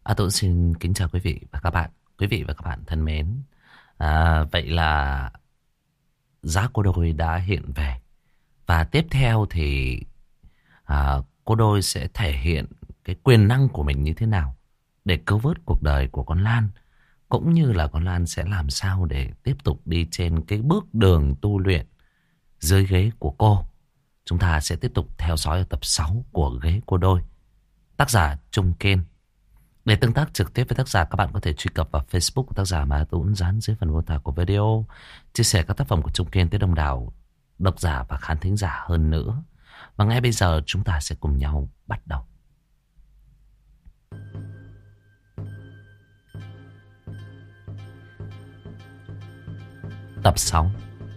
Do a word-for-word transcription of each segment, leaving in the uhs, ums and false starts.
À, tôi xin kính chào quý vị và các bạn. Quý vị và các bạn thân mến. À, vậy là Giá Cô Đôi đã hiện về. Và tiếp theo thì à, Cô Đôi sẽ thể hiện cái quyền năng của mình như thế nào để cứu vớt cuộc đời của con Lan. Cũng như là con Lan sẽ làm sao để tiếp tục đi trên cái bước đường tu luyện dưới ghế của cô. Chúng ta sẽ tiếp tục theo dõi ở tập sáu của Ghế Cô Đôi. Tác giả Trung Kiên. Để tương tác trực tiếp với tác giả, các bạn có thể truy cập vào Facebook của tác giả mà tôi cũng dán dưới phần mô tả của video. Chia sẻ các tác phẩm của Trung Kiên tới đông đảo độc giả và khán thính giả hơn nữa. Và ngay bây giờ chúng ta sẽ cùng nhau bắt đầu. Tập sáu.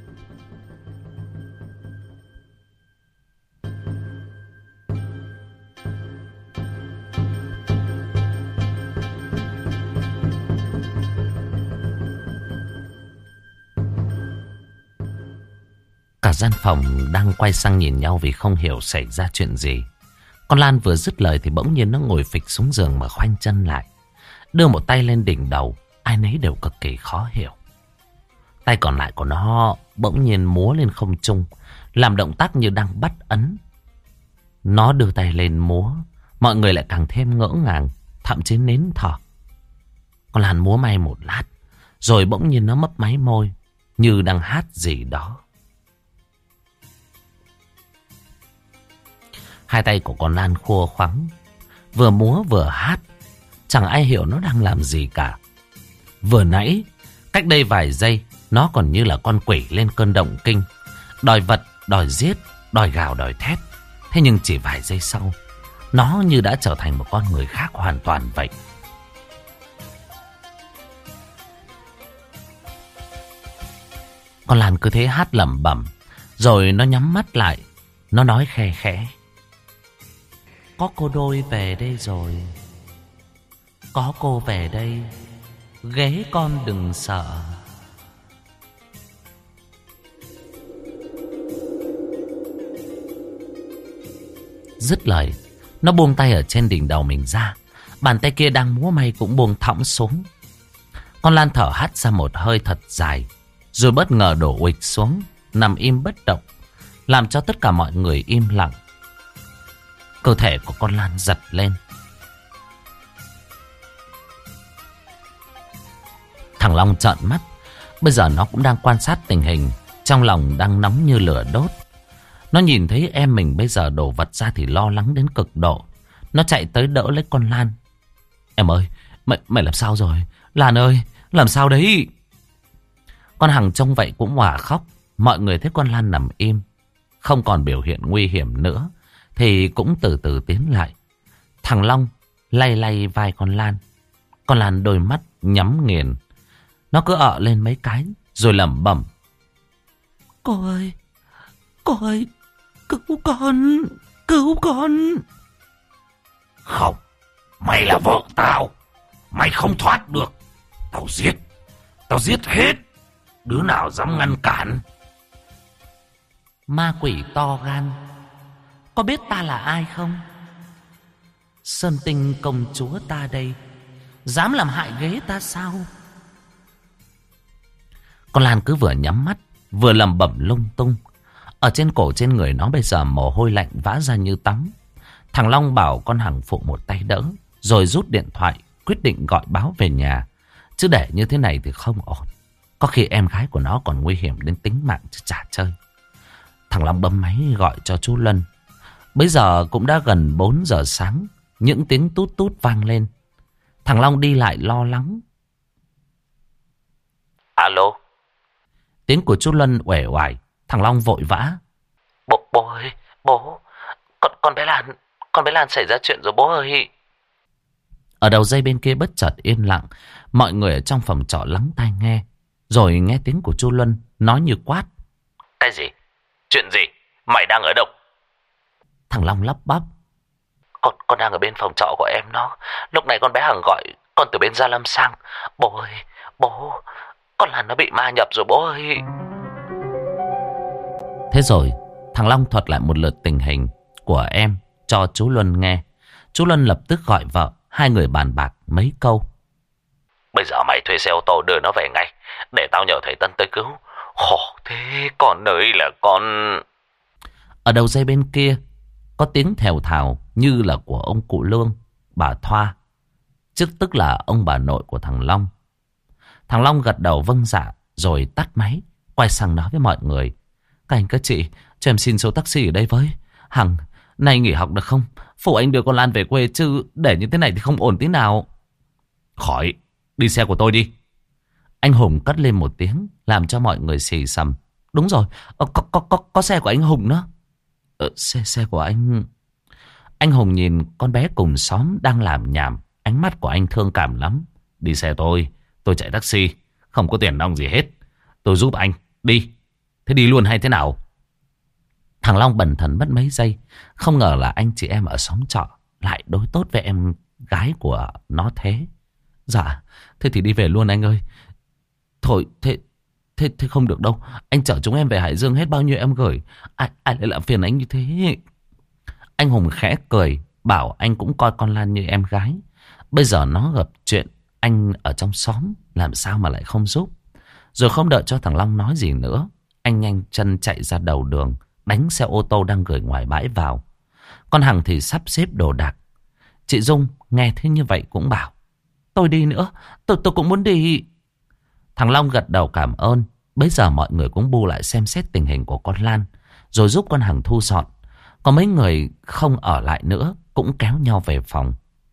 Cả gian phòng đang quay sang nhìn nhau vì không hiểu xảy ra chuyện gì. Con Lan vừa dứt lời thì bỗng nhiên nó ngồi phịch xuống giường mà khoanh chân lại, đưa một tay lên đỉnh đầu. Ai nấy đều cực kỳ khó hiểu. Tay còn lại của nó bỗng nhiên múa lên không trung, làm động tác như đang bắt ấn. Nó đưa tay lên múa, mọi người lại càng thêm ngỡ ngàng, thậm chí nín thở. Con Lan múa may một lát, rồi bỗng nhiên nó mấp máy môi, như đang hát gì đó. Hai tay của con Lan khua khoắng, vừa múa vừa hát, chẳng ai hiểu nó đang làm gì cả. Vừa nãy, cách đây vài giây, nó còn như là con quỷ lên cơn động kinh, đòi vật, đòi giết, đòi gào, đòi thét. Thế nhưng chỉ vài giây sau, nó như đã trở thành một con người khác hoàn toàn vậy. Con Lan cứ thế hát lẩm bẩm, rồi nó nhắm mắt lại, nó nói khe khẽ. Có cô Đôi về đây rồi. Có cô về đây, ghế con đừng sợ. Dứt lời, nó buông tay ở trên đỉnh đầu mình ra. Bàn tay kia đang múa may cũng buông thõng xuống. Con Lan thở hắt ra một hơi thật dài, rồi bất ngờ đổ uịch xuống, nằm im bất động, làm cho tất cả mọi người im lặng. Cơ thể của con Lan giật lên. Thằng Long trợn mắt. Bây giờ nó cũng đang quan sát tình hình, trong lòng đang nóng như lửa đốt. Nó nhìn thấy em mình bây giờ đổ vật ra thì lo lắng đến cực độ. Nó chạy tới đỡ lấy con Lan. Em ơi, mày, mày làm sao rồi? Lan ơi, làm sao đấy? Con Hằng trông vậy cũng òa khóc. Mọi người thấy con Lan nằm im, không còn biểu hiện nguy hiểm nữa, thì cũng từ từ tiến lại. Thằng Long lay lay vai con Lan. Con Lan đôi mắt nhắm nghiền. Nó cứ ợ lên mấy cái, rồi lẩm bẩm. Cô ơi, cô ơi, cứu con, cứu con. Không, mày là vợ tao, mày không thoát được. Tao giết, tao giết hết, đứa nào dám ngăn cản. Ma quỷ to gan, có biết ta là ai không? Sơn Tinh công chúa ta đây, dám làm hại ghế ta sao? Con Lan cứ vừa nhắm mắt, vừa lẩm bẩm lung tung. Ở trên cổ trên người nó bây giờ mồ hôi lạnh vã ra như tắm. Thằng Long bảo con Hằng phụ một tay đỡ, rồi rút điện thoại, quyết định gọi báo về nhà. Chứ để như thế này thì không ổn. Có khi em gái của nó còn nguy hiểm đến tính mạng chứ chả chơi. Thằng Long bấm máy gọi cho chú Luân. Bây giờ cũng đã gần bốn giờ sáng. Những tiếng tút tút vang lên. Thằng Long đi lại lo lắng. Alo. Tiếng của chú Luân uể oải. Thằng Long vội vã. Bố, bố ơi, bố. Con, con bé Lan, con bé Lan xảy ra chuyện rồi bố ơi. Ở đầu dây bên kia bất chợt yên lặng. Mọi người ở trong phòng trọ lắng tai nghe. Rồi nghe tiếng của chú Luân nói như quát. Cái gì? Chuyện gì? Mày đang ở đâu? Thằng Long lắp bắp. Con, con đang ở bên phòng trọ của em nó. Lúc này con bé Hằng gọi con từ bên Gia Lâm sang. Bố ơi, bố, con Lan nó bị ma nhập rồi bố ơi. Thế rồi thằng Long thuật lại một lượt tình hình của em cho chú Luân nghe. Chú Luân lập tức gọi vợ. Hai người bàn bạc mấy câu. Bây giờ mày thuê xe ô tô đưa nó về ngay, để tao nhờ thầy Tân tới cứu. Khổ thế, con ơi là con... Ở đầu dây bên kia có tiếng thều thào như là của ông cụ Lương, bà Thoa, chứ tức là ông bà nội của thằng Long. Thằng Long gật đầu vâng dạ rồi tắt máy, quay sang nói với mọi người. Các anh các chị, cho em xin số taxi ở đây với. Hằng, nay nghỉ học được không? Phụ anh đưa con Lan về quê chứ để như thế này thì không ổn tí nào. Khỏi, đi xe của tôi đi. Anh Hùng cất lên một tiếng làm cho mọi người xì xầm. Đúng rồi, có, có, có, có xe của anh Hùng nữa. Ờ, xe, xe của anh... Anh Hùng nhìn con bé cùng xóm đang làm nhảm. Ánh mắt của anh thương cảm lắm. Đi xe tôi, tôi chạy taxi, không có tiền nong gì hết. Tôi giúp anh, đi. Thế đi luôn hay thế nào? Thằng Long bần thần mất mấy giây. Không ngờ là anh chị em ở xóm trọ lại đối tốt với em gái của nó thế. Dạ, thế thì đi về luôn anh ơi. Thôi, thế, thế, thế không được đâu. Anh chở chúng em về Hải Dương hết bao nhiêu em gửi. Ai, ai lại làm phiền anh như thế? Anh Hùng khẽ cười, bảo anh cũng coi con Lan như em gái. Bây giờ nó gặp chuyện anh ở trong xóm, làm sao mà lại không giúp. Rồi không đợi cho thằng Long nói gì nữa, anh nhanh chân chạy ra đầu đường, đánh xe ô tô đang gửi ngoài bãi vào. Con Hằng thì sắp xếp đồ đạc. Chị Dung nghe thế như vậy cũng bảo, tôi đi nữa, tôi, tôi cũng muốn đi. Thằng Long gật đầu cảm ơn. Bây giờ mọi người cũng bu lại xem xét tình hình của con Lan, rồi giúp con Hằng thu dọn. Có mấy người không ở lại nữa cũng kéo nhau về phòng.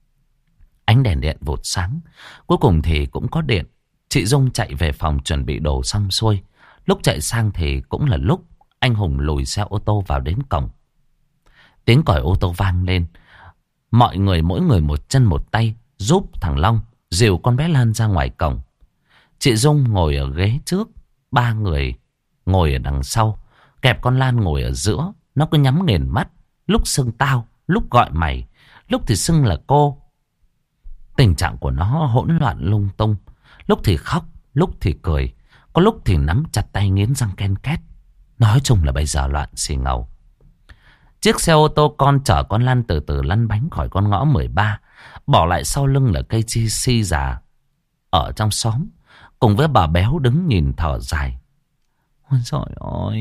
Ánh đèn điện vụt sáng. Cuối cùng thì cũng có điện. Chị Dung chạy về phòng chuẩn bị đồ xong xuôi. Lúc chạy sang thì cũng là lúc anh Hùng lùi xe ô tô vào đến cổng. Tiếng còi ô tô vang lên. Mọi người mỗi người một chân một tay giúp thằng Long dìu con bé Lan ra ngoài cổng. Chị Dung ngồi ở ghế trước, ba người ngồi ở đằng sau, kẹp con Lan ngồi ở giữa. Nó cứ nhắm nghiền mắt, lúc xưng tao, lúc gọi mày, lúc thì xưng là cô. Tình trạng của nó hỗn loạn lung tung. Lúc thì khóc, lúc thì cười, có lúc thì nắm chặt tay nghiến răng ken két. Nói chung là bây giờ loạn xì ngầu. Chiếc xe ô tô con chở con Lan từ từ lăn bánh khỏi con ngõ mười ba. Bỏ lại sau lưng là cây chi si già ở trong xóm, cùng với bà béo đứng nhìn thở dài. Ôi trời ơi,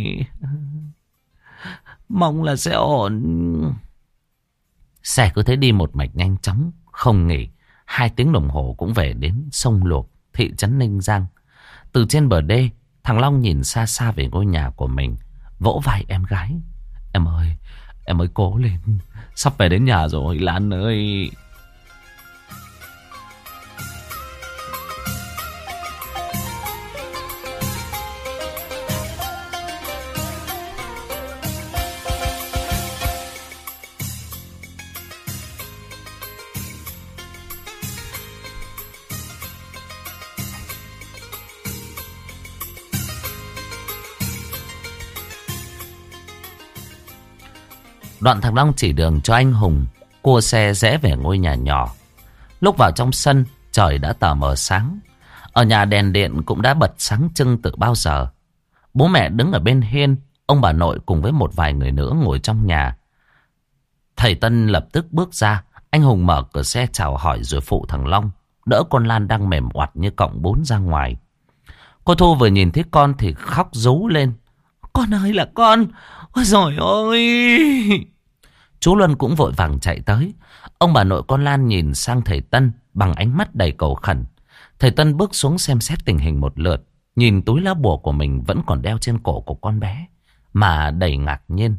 mong là sẽ ổn. Xe cứ thế đi một mạch nhanh chóng, không nghỉ. Hai tiếng đồng hồ cũng về đến sông Luộc, thị trấn Ninh Giang. Từ trên bờ đê, thằng Long nhìn xa xa về ngôi nhà của mình, vỗ vai em gái. Em ơi, em ơi cố lên, sắp về đến nhà rồi Lan ơi. Đoạn thằng Long chỉ đường cho anh Hùng cua xe rẽ về ngôi nhà nhỏ. Lúc vào trong sân, trời đã tờ mờ sáng. Ở nhà đèn điện cũng đã bật sáng trưng từ bao giờ. Bố mẹ đứng ở bên hiên, ông bà nội cùng với một vài người nữa ngồi trong nhà. Thầy Tân lập tức bước ra. Anh Hùng mở cửa xe chào hỏi rồi phụ thằng Long đỡ con Lan đang mềm oặt như cọng bún ra ngoài. Cô Thu vừa nhìn thấy con thì khóc rú lên. Con ơi là con, ôi dồi ôi. Chú Luân cũng vội vàng chạy tới. Ông bà nội con Lan nhìn sang thầy Tân bằng ánh mắt đầy cầu khẩn. Thầy Tân bước xuống xem xét tình hình một lượt, nhìn túi lá bùa của mình vẫn còn đeo trên cổ của con bé mà đầy ngạc nhiên.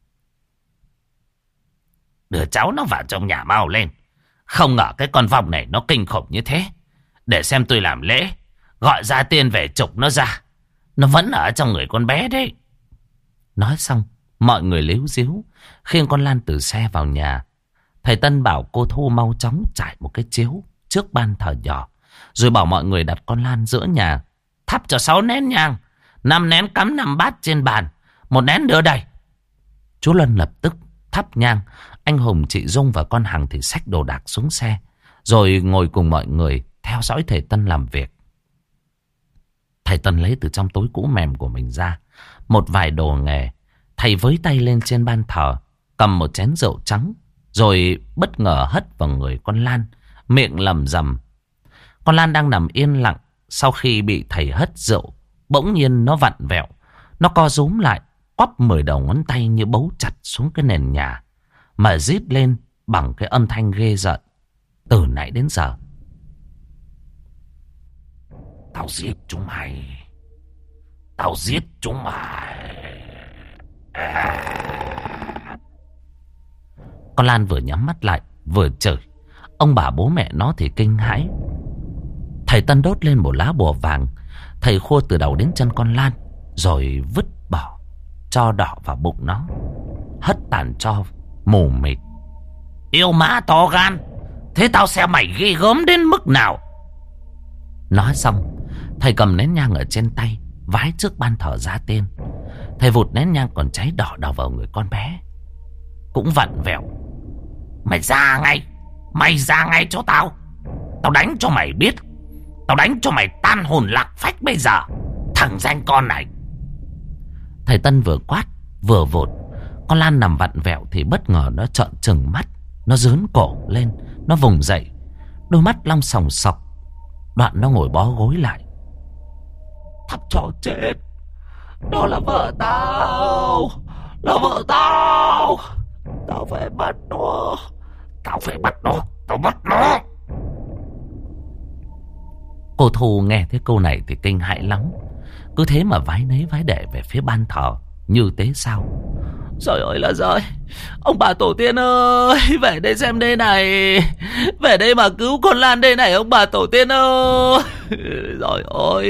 Đưa cháu nó vào trong nhà mau lên. Không ngờ cái con vong này nó kinh khủng như thế. Để xem tôi làm lễ, gọi ra tiên về trục nó ra. Nó vẫn ở trong người con bé đấy. Nói xong, mọi người líu díu khiêng con Lan từ xe vào nhà. Thầy Tân bảo cô Thu mau chóng trải một cái chiếu trước ban thờ nhỏ, rồi bảo mọi người đặt con Lan giữa nhà. Thắp cho sáu nén nhang, năm nén cắm năm bát trên bàn, một nén đưa đây. Chú Luân lập tức thắp nhang. Anh Hùng, chị Dung và con Hằng thì xách đồ đạc xuống xe, rồi ngồi cùng mọi người theo dõi thầy Tân làm việc. Thầy Tân lấy từ trong túi cũ mềm của mình ra một vài đồ nghề. Thầy với tay lên trên ban thờ, cầm một chén rượu trắng, rồi bất ngờ hất vào người con Lan miệng lẩm rẩm. Con Lan đang nằm yên lặng sau khi bị thầy hất rượu. Bỗng nhiên nó vặn vẹo. Nó co rúm lại, quắp mười đầu ngón tay như bấu chặt xuống cái nền nhà, mà rít lên bằng cái âm thanh ghê rợn. Từ nãy đến giờ: Tao giết chúng mày. Tao giết chúng mày. À. Con Lan vừa nhắm mắt lại vừa chửi. Ông bà bố mẹ nó thì kinh hãi. Thầy Tân đốt lên một lá bùa vàng. Thầy khua từ đầu đến chân con Lan, rồi vứt bỏ tro đỏ vào bụng nó, hất tàn tro mù mịt. Yêu má to gan, thế tao xem mày ghê gớm đến mức nào. Nói xong, thầy cầm nén nhang ở trên tay, vái trước ban thờ ra tên. Thầy vụt nén nhang còn cháy đỏ đỏ vào người con bé, cũng vặn vẹo. Mày ra ngay, mày ra ngay cho tao. Tao đánh cho mày biết. Tao đánh cho mày tan hồn lạc phách bây giờ, thằng danh con này. Thầy Tân vừa quát vừa vụt. Con Lan nằm vặn vẹo thì bất ngờ nó trợn trừng mắt. Nó rướn cổ lên, nó vùng dậy, đôi mắt long sòng sọc. Đoạn nó ngồi bó gối lại. Thằng chó chết, đó là vợ tao, là vợ tao. Tao phải bắt nó, tao phải bắt nó, tao bắt nó. Cô Thu nghe thấy câu này thì kinh hãi lắm. Cứ thế mà vái nấy vái để về phía ban thờ như tế sao. Trời ơi là trời, ông bà tổ tiên ơi, về đây xem đây này. Về đây mà cứu con Lan đây này ông bà tổ tiên ơi. Trời ơi.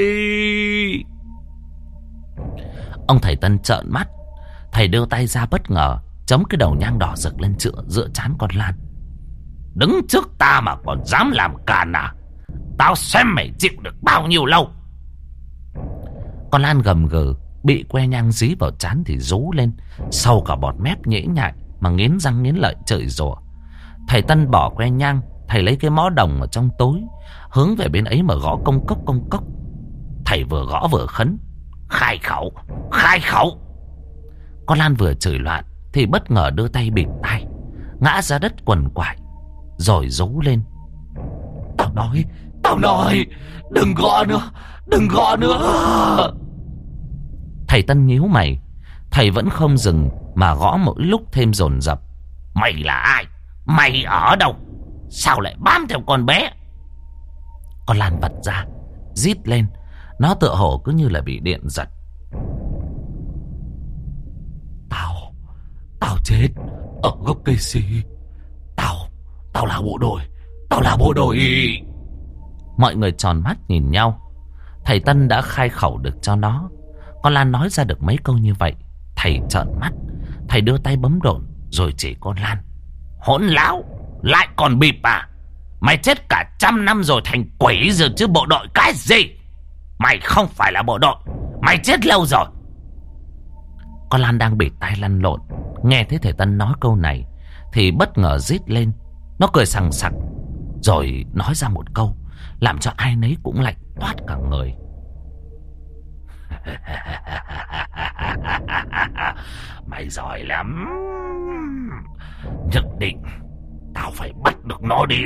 Ông thầy Tân trợn mắt. Thầy đưa tay ra bất ngờ chống cái đầu nhang đỏ rực lên giữa, giữa trán con Lan. Đứng trước ta mà còn dám làm càn à? Tao xem mày chịu được bao nhiêu lâu. Con Lan gầm gừ, bị que nhang dí vào trán thì rú lên, sâu cả bọt mép nhễ nhại mà nghiến răng nghiến lợi chửi rủa. Thầy Tân bỏ que nhang, thầy lấy cái mõ đồng ở trong tối, hướng về bên ấy mà gõ công cốc công cốc. Thầy vừa gõ vừa khấn: Khai khẩu, khai khẩu. Con Lan vừa chửi loạn thì bất ngờ đưa tay bịt tai, ngã ra đất quằn quại, rồi rú lên: Tao nói, tao nói, đừng gõ nữa, đừng gõ nữa. Thầy Tân nhíu mày. Thầy vẫn không dừng mà gõ mỗi lúc thêm dồn dập. Mày là ai? Mày ở đâu? Sao lại bám theo con bé? Con Lan bật ra, rít lên. Nó tựa hồ cứ như là bị điện giật. Tao, tao chết ở gốc cây si. Tao, tao là bộ đội, tao là bộ đội. Mọi người tròn mắt nhìn nhau. Thầy Tân đã khai khẩu được cho nó. Con Lan nói ra được mấy câu như vậy. Thầy trợn mắt. Thầy đưa tay bấm độn rồi chỉ con Lan: Hỗn láo, lại còn bịp à? Mày chết cả trăm năm rồi thành quỷ rồi chứ bộ đội cái gì? Mày không phải là bộ đội, mày chết lâu rồi. Con Lan đang bịt tai lăn lộn, nghe thấy thầy Tân nói câu này thì bất ngờ rít lên. Nó cười sằng sặc, rồi nói ra một câu làm cho ai nấy cũng lạnh toát cả người. Mày giỏi lắm. Nhất định tao phải bắt được nó đi.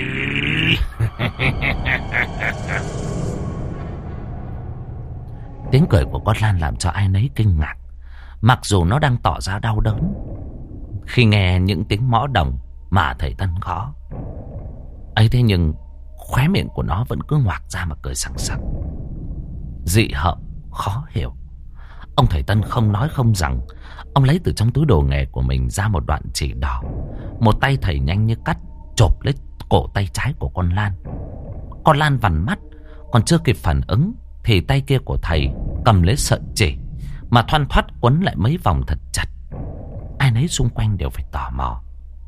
Tiếng cười của con Lan làm cho ai nấy kinh ngạc. Mặc dù nó đang tỏ ra đau đớn khi nghe những tiếng mõ đồng mà thầy Tân gõ ấy, thế nhưng khóe miệng của nó vẫn cứ ngoạc ra mà cười sằng sặc, dị hợm khó hiểu. Ông thầy Tân không nói không rằng. Ông lấy từ trong túi đồ nghề của mình ra một đoạn chỉ đỏ. Một tay thầy nhanh như cắt chộp lấy cổ tay trái của con Lan. Con Lan vằn mắt, còn chưa kịp phản ứng thì tay kia của thầy cầm lấy sợi chỉ mà thoăn thoắt quấn lại mấy vòng thật chặt. Ai nấy xung quanh đều phải tò mò.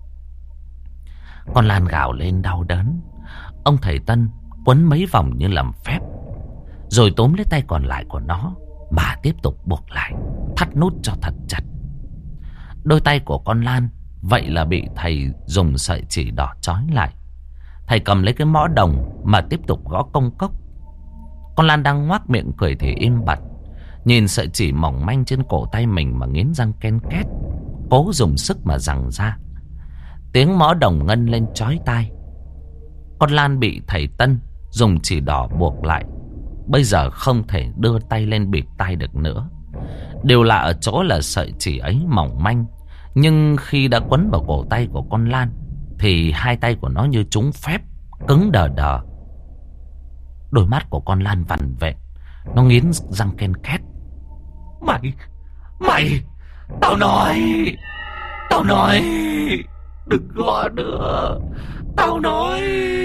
Con Lan gào lên đau đớn. Ông thầy Tân quấn mấy vòng như làm phép, rồi túm lấy tay còn lại của nó mà tiếp tục buộc lại, thắt nút cho thật chặt. Đôi tay của con Lan vậy là bị thầy dùng sợi chỉ đỏ trói lại. Thầy cầm lấy cái mõ đồng mà tiếp tục gõ công cốc. Con Lan đang ngoác miệng cười thì im bặt, nhìn sợi chỉ mỏng manh trên cổ tay mình mà nghiến răng ken két, cố dùng sức mà giằng ra. Tiếng mõ đồng ngân lên chói tai. Con Lan bị thầy Tân dùng chỉ đỏ buộc lại, bây giờ không thể đưa tay lên bịt tai được nữa. Điều lạ ở chỗ là sợi chỉ ấy mỏng manh, nhưng khi đã quấn vào cổ tay của con Lan thì hai tay của nó như trúng phép, cứng đờ đờ. Đôi mắt của con Lan vằn vện, nó nghiến răng ken két. Mày, mày, tao nói, tao nói, đừng gõ nữa, tao nói.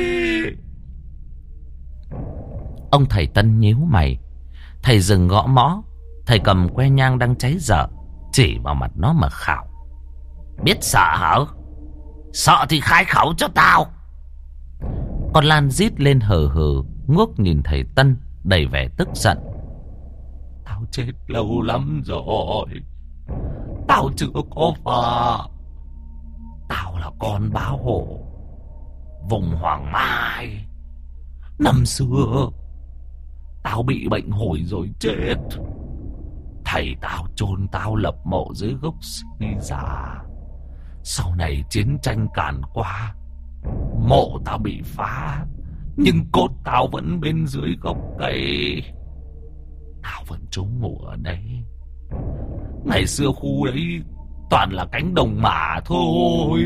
Ông thầy Tân nhíu mày. Thầy dừng gõ mõ. Thầy cầm que nhang đang cháy dở, chỉ vào mặt nó mà khảo. Biết sợ hả? Sợ thì khai khẩu cho tao. Con Lan rít lên hừ hừ, ngước nhìn thầy Tân đầy vẻ tức giận. Tao chết lâu lắm rồi, tao chưa có vợ. Tao là con báo hộ vùng Hoàng Mai. Năm xưa tao bị bệnh hồi rồi chết. Thầy tao chôn tao lập mộ dưới gốc si già. Sau này chiến tranh càn qua, mộ tao bị phá, nhưng cốt tao vẫn bên dưới gốc cây. Tao vẫn trú ngụ ở đây. Ngày xưa khu đấy toàn là cánh đồng mả thôi.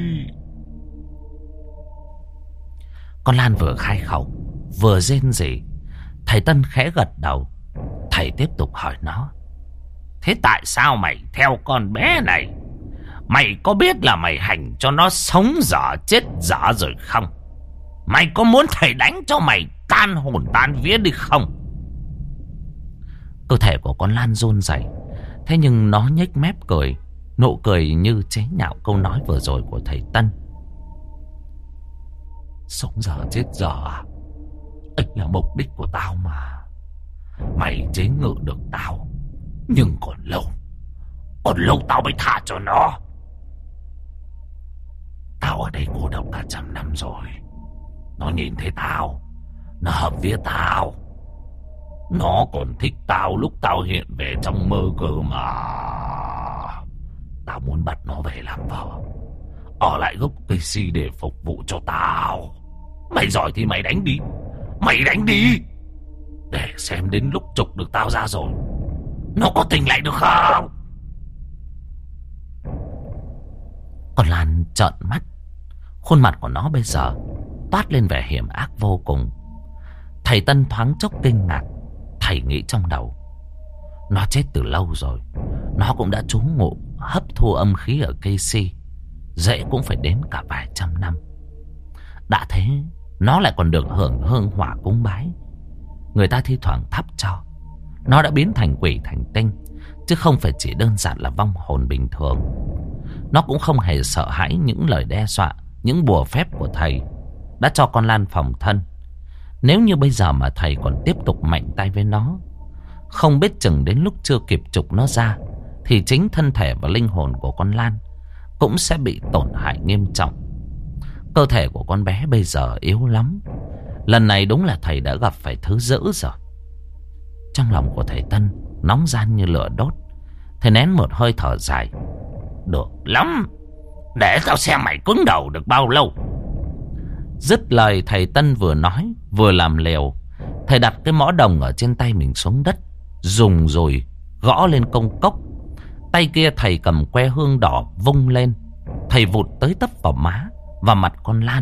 Con Lan vừa khai khẩu vừa rên rỉ. Thầy Tân khẽ gật đầu. Thầy tiếp tục hỏi nó. Thế tại sao mày theo con bé này? Mày có biết là mày hành cho nó sống dở chết dở rồi không? Mày có muốn thầy đánh cho mày tan hồn tan vía đi không? Cơ thể của con Lan run rẩy. Thế nhưng nó nhếch mép cười, nụ cười như chế nhạo câu nói vừa rồi của thầy Tân. Sống dở chết dở à? Ấy là mục đích của tao mà. Mày chế ngự được tao, nhưng còn lâu, còn lâu tao mới thả cho nó. Tao ở đây cô độc cả trăm năm rồi. Nó nhìn thấy tao, nó hợp vía tao. Nó còn thích tao lúc tao hiện về trong mơ cơ mà. Tao muốn bắt nó về làm vợ, ở lại gốc cây si để phục vụ cho tao. Mày giỏi thì mày đánh đi, mày đánh đi, để xem đến lúc trục được tao ra rồi nó có tỉnh lại được không. Con Lan trợn mắt. Khuôn mặt của nó bây giờ toát lên vẻ hiểm ác vô cùng. Thầy Tân thoáng chốc kinh ngạc. Thầy nghĩ trong đầu, nó chết từ lâu rồi. Nó cũng đã trú ngụ hấp thu âm khí ở cây si, dễ cũng phải đến cả vài trăm năm. Đã thế, nó lại còn được hưởng hương hỏa cúng bái. Người ta thi thoảng thắp cho. Nó đã biến thành quỷ thành tinh, chứ không phải chỉ đơn giản là vong hồn bình thường. Nó cũng không hề sợ hãi những lời đe dọa, những bùa phép của thầy đã cho con Lan phòng thân. Nếu như bây giờ mà thầy còn tiếp tục mạnh tay với nó, không biết chừng đến lúc chưa kịp trục nó ra, thì chính thân thể và linh hồn của con Lan cũng sẽ bị tổn hại nghiêm trọng. Cơ thể của con bé bây giờ yếu lắm. Lần này đúng là thầy đã gặp phải thứ dữ rồi. Trong lòng của thầy Tân nóng gian như lửa đốt. Thầy nén một hơi thở dài. Được lắm, để tao xem mày cứng đầu được bao lâu. Dứt lời, thầy Tân vừa nói vừa làm liều. Thầy đặt cái mõ đồng ở trên tay mình xuống đất, dùng rồi gõ lên công cốc. Tay kia thầy cầm que hương đỏ vung lên. Thầy vụt tới tấp vào má và mặt con Lan.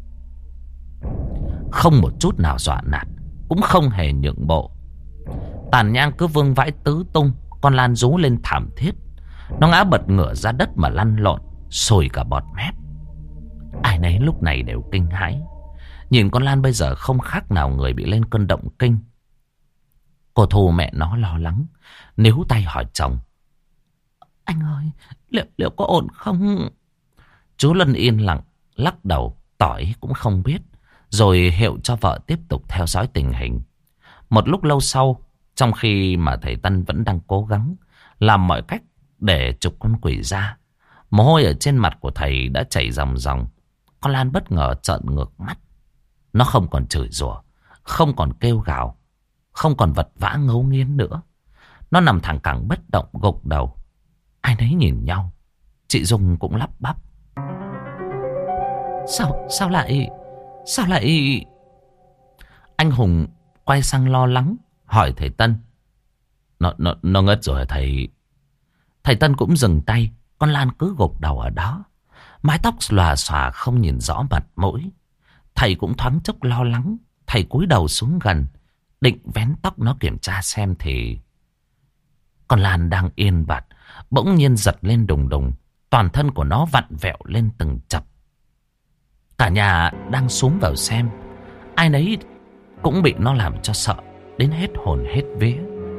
Không một chút nào dọa nạt, cũng không hề nhượng bộ. Tàn nhang cứ vương vãi tứ tung. Con Lan rú lên thảm thiết. Nó ngã bật ngửa ra đất mà lăn lộn, sùi cả bọt mép. Ai nấy lúc này đều kinh hãi. Nhìn con Lan bây giờ không khác nào người bị lên cơn động kinh. Cô Thu mẹ nó lo lắng, níu tay hỏi chồng. Anh ơi, liệu, liệu có ổn không? Chú Lân yên lặng, lắc đầu, tỏ ý cũng không biết. Rồi hiệu cho vợ tiếp tục theo dõi tình hình. Một lúc lâu sau, trong khi mà thầy Tân vẫn đang cố gắng làm mọi cách để trục con quỷ ra, mồ hôi ở trên mặt của thầy đã chảy ròng ròng. Con Lan bất ngờ trợn ngược mắt. Nó không còn chửi rủa, không còn kêu gào, không còn vật vã ngấu nghiến nữa. Nó nằm thẳng cẳng bất động, gục đầu. Ai nấy nhìn nhau. Chị Dung cũng lắp bắp. Sao, sao lại Sao lại... Anh Hùng quay sang lo lắng hỏi thầy Tân. Nó, nó, nó ngất rồi hả thầy? Thầy Tân cũng dừng tay. Con Lan cứ gục đầu ở đó, mái tóc xòa xòa không nhìn rõ mặt mũi. Thầy cũng thoáng chốc lo lắng. Thầy cúi đầu xuống gần, định vén tóc nó kiểm tra xem thì... Con Lan đang yên bặt, bỗng nhiên giật lên đùng đùng. Toàn thân của nó vặn vẹo lên từng chập. Cả nhà đang xúm vào xem, ai nấy cũng bị nó làm cho sợ đến hết hồn hết vía.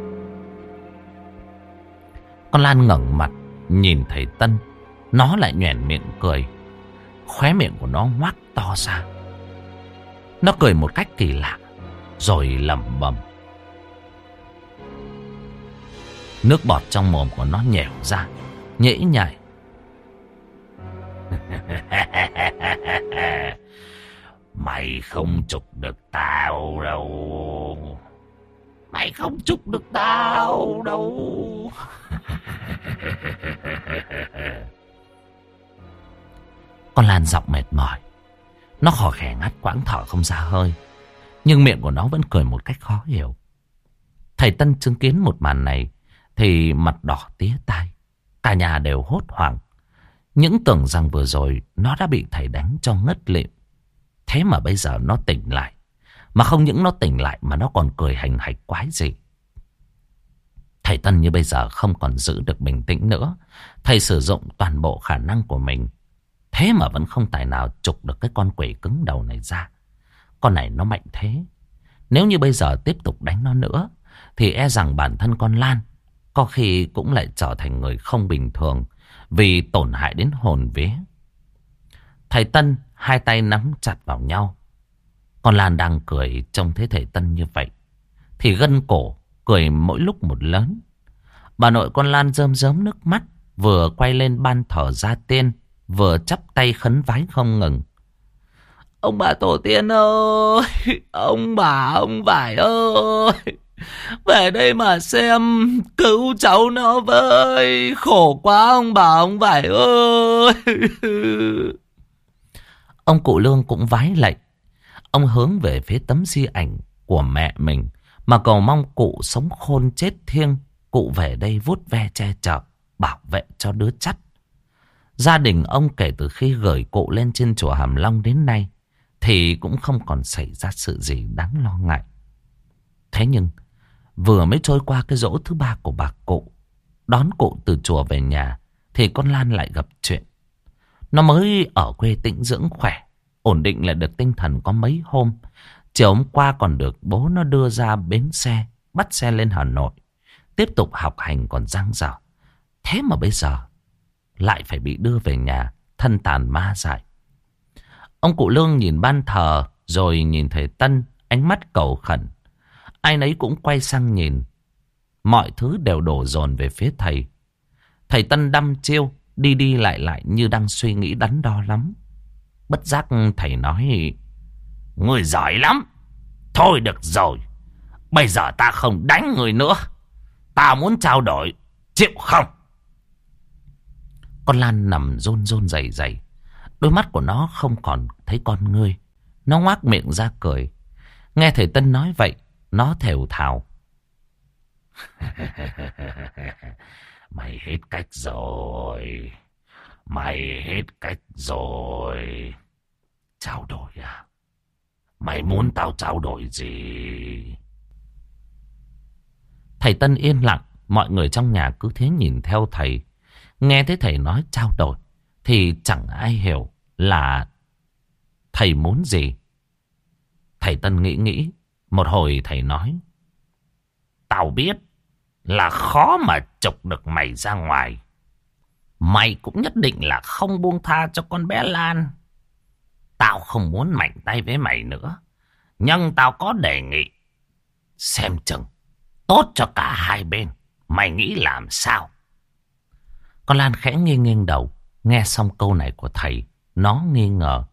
Con Lan ngẩng mặt nhìn thầy Tân, nó lại nhoẻn miệng cười. Khóe miệng của nó ngoác to ra. Nó cười một cách kỳ lạ, rồi lẩm bẩm. Nước bọt trong mồm của nó nhèo ra, nhễ nhại. Mày không chụp được tao đâu. Mày không chụp được tao đâu. Con Lan giọng mệt mỏi. Nó khò khè ngắt quãng thở không ra hơi, nhưng miệng của nó vẫn cười một cách khó hiểu. Thầy Tân chứng kiến một màn này thì mặt đỏ tía tai. Cả nhà đều hốt hoảng, những tưởng rằng vừa rồi nó đã bị thầy đánh cho ngất lịm. Thế mà bây giờ nó tỉnh lại. Mà không những nó tỉnh lại mà nó còn cười hành hạch quái dị. Thầy Tân như bây giờ không còn giữ được bình tĩnh nữa. Thầy sử dụng toàn bộ khả năng của mình, thế mà vẫn không tài nào trục được cái con quỷ cứng đầu này ra. Con này nó mạnh thế. Nếu như bây giờ tiếp tục đánh nó nữa thì e rằng bản thân con Lan có khi cũng lại trở thành người không bình thường, vì tổn hại đến hồn vía. Thầy Tân hai tay nắm chặt vào nhau. Con Lan đang cười, trông thấy thầy Tân như vậy thì gân cổ cười mỗi lúc một lớn. Bà nội con Lan rơm rớm nước mắt, vừa quay lên ban thờ gia tiên, vừa chắp tay khấn vái không ngừng. Ông bà tổ tiên ơi, ông bà ông vải ơi, về đây mà xem, cứu cháu nó với, khổ quá ông bà ông vải ơi. Ông cụ Lương cũng vái lạy. Ông hướng về phía tấm di ảnh của mẹ mình mà cầu mong cụ sống khôn chết thiêng, cụ về đây vuốt ve che chở, bảo vệ cho đứa chắt. Gia đình ông kể từ khi gửi cụ lên trên chùa Hàm Long đến nay thì cũng không còn xảy ra sự gì đáng lo ngại. Thế nhưng vừa mới trôi qua cái giỗ thứ ba của bà cụ, đón cụ từ chùa về nhà, thì con Lan lại gặp chuyện. Nó mới ở quê tĩnh dưỡng khỏe, ổn định lại được tinh thần có mấy hôm. Chiều hôm qua còn được bố nó đưa ra bến xe, bắt xe lên Hà Nội, tiếp tục học hành còn dang dở. Thế mà bây giờ lại phải bị đưa về nhà, thân tàn ma dại. Ông cụ Lương nhìn ban thờ, rồi nhìn thầy Tân, ánh mắt cầu khẩn. Ai nấy cũng quay sang nhìn. Mọi thứ đều đổ dồn về phía thầy. Thầy Tân đăm chiêu, đi đi lại lại như đang suy nghĩ đắn đo lắm. Bất giác thầy nói: Người giỏi lắm. Thôi được rồi, bây giờ ta không đánh người nữa. Ta muốn trao đổi, chịu không? Con Lan nằm run run rẩy rẩy. Đôi mắt của nó không còn thấy con ngươi. Nó ngoác miệng ra cười. Nghe thầy Tân nói vậy, nó thều thào: Mày hết cách rồi. Mày hết cách rồi. Trao đổi à? Mày muốn tao trao đổi gì? Thầy Tân yên lặng. Mọi người trong nhà cứ thế nhìn theo thầy. Nghe thấy thầy nói trao đổi thì chẳng ai hiểu là thầy muốn gì. Thầy Tân nghĩ nghĩ. Một hồi thầy nói: Tao biết là khó mà trục được mày ra ngoài. Mày cũng nhất định là không buông tha cho con bé Lan. Tao không muốn mạnh tay với mày nữa, nhưng tao có đề nghị. Xem chừng tốt cho cả hai bên. Mày nghĩ làm sao? Con Lan khẽ nghiêng nghiêng đầu. Nghe xong câu này của thầy, nó nghi ngờ.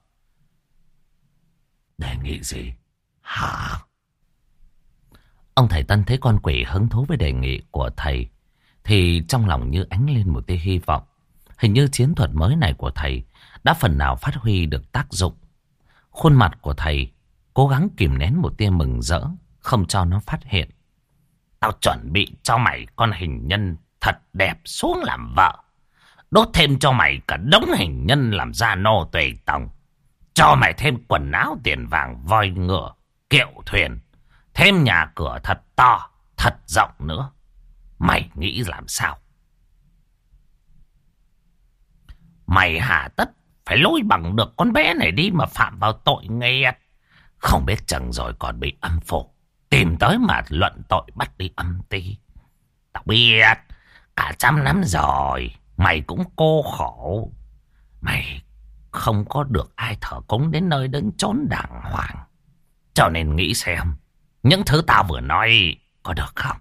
Đề nghị gì? Hả? Ông thầy Tân thấy con quỷ hứng thú với đề nghị của thầy thì trong lòng như ánh lên một tia hy vọng. Hình như chiến thuật mới này của thầy đã phần nào phát huy được tác dụng. Khuôn mặt của thầy cố gắng kìm nén một tia mừng rỡ, không cho nó phát hiện. Tao chuẩn bị cho mày con hình nhân thật đẹp xuống làm vợ. Đốt thêm cho mày cả đống hình nhân làm gia nô tùy tòng. Cho mày thêm quần áo tiền vàng voi ngựa, kiệu thuyền. Thêm nhà cửa thật to, thật rộng nữa. Mày nghĩ làm sao? Mày hà tất phải lôi bằng được con bé này đi mà phạm vào tội nghiệt. Không biết chừng rồi còn bị âm phủ tìm tới mà luận tội bắt đi âm ti. Tao biết, cả trăm năm rồi, mày cũng cô khổ. Mày không có được ai thờ cúng đến nơi đến chốn đàng hoàng. Cho nên nghĩ xem, những thứ tao vừa nói có được không?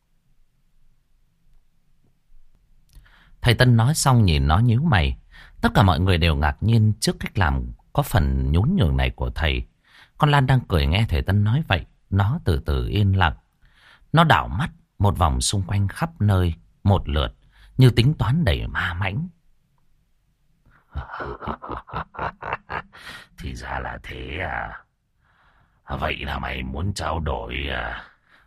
Thầy Tân nói xong nhìn nó nhíu mày. Tất cả mọi người đều ngạc nhiên trước cách làm có phần nhún nhường này của thầy. Con Lan đang cười nghe thầy Tân nói vậy. Nó từ từ yên lặng. Nó đảo mắt một vòng xung quanh khắp nơi một lượt, như tính toán đầy ma mãnh. Thì ra là thế à? Vậy là mày muốn trao đổi à?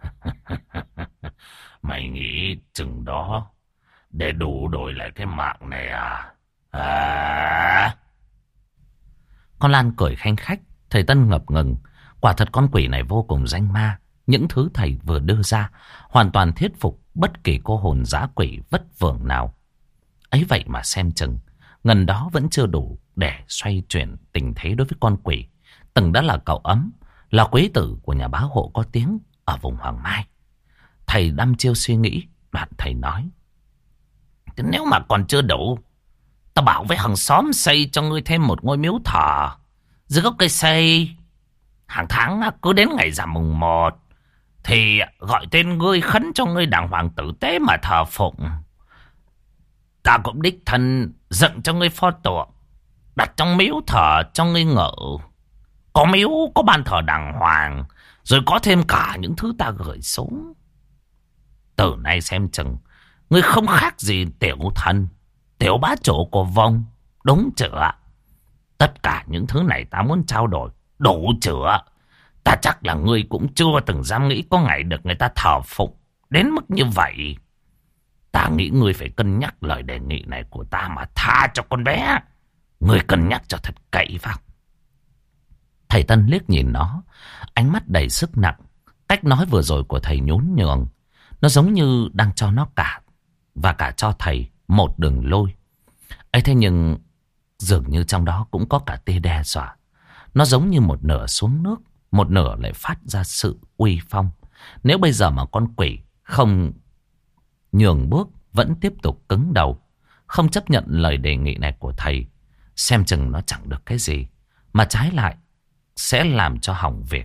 Mày nghĩ chừng đó để đủ đổi lại cái mạng này à? À? Con Lan cười khanh khách. Thầy Tân ngập ngừng. Quả thật con quỷ này vô cùng danh ma. Những thứ thầy vừa đưa ra hoàn toàn thuyết phục bất kỳ cô hồn dã quỷ vất vưởng nào. Ấy vậy mà xem chừng ngần đó vẫn chưa đủ để xoay chuyển tình thế đối với con quỷ từng đã là cậu ấm, là quý tử của nhà bá hộ có tiếng ở vùng Hoàng Mai. Thầy đăm chiêu suy nghĩ, đoạn thầy nói: Nếu mà còn chưa đủ, tao bảo với hàng xóm xây cho ngươi thêm một ngôi miếu thờ dưới gốc cây xây. Hàng tháng cứ đến ngày rằm mùng một thì gọi tên ngươi khấn cho ngươi đàng hoàng tử tế mà thờ phụng. Ta cũng đích thân dựng cho ngươi pho tượng, đặt trong miếu thờ cho ngươi ngự. Có miếu, có ban thờ đàng hoàng, rồi có thêm cả những thứ ta gửi xuống. Từ nay xem chừng ngươi không khác gì tiểu thần, tiểu bá chủ của vong, đúng chưa? Tất cả những thứ này ta muốn trao đổi, đủ chưa? Ta chắc là ngươi cũng chưa từng dám nghĩ có ngày được người ta thờ phụng đến mức như vậy. Ta nghĩ ngươi phải cân nhắc lời đề nghị này của ta mà tha cho con bé. Ngươi cân nhắc cho thật kỹ vào. Thầy Tân liếc nhìn nó, ánh mắt đầy sức nặng. Cách nói vừa rồi của thầy nhún nhường, nó giống như đang cho nó cả và cả cho thầy một đường lôi. ấy thế nhưng dường như trong đó cũng có cả tia đe dọa. Nó giống như một nửa xuống nước, một nửa lại phát ra sự uy phong. Nếu bây giờ mà con quỷ không nhường bước, vẫn tiếp tục cứng đầu, không chấp nhận lời đề nghị này của thầy, xem chừng nó chẳng được cái gì, mà trái lại sẽ làm cho hỏng việc.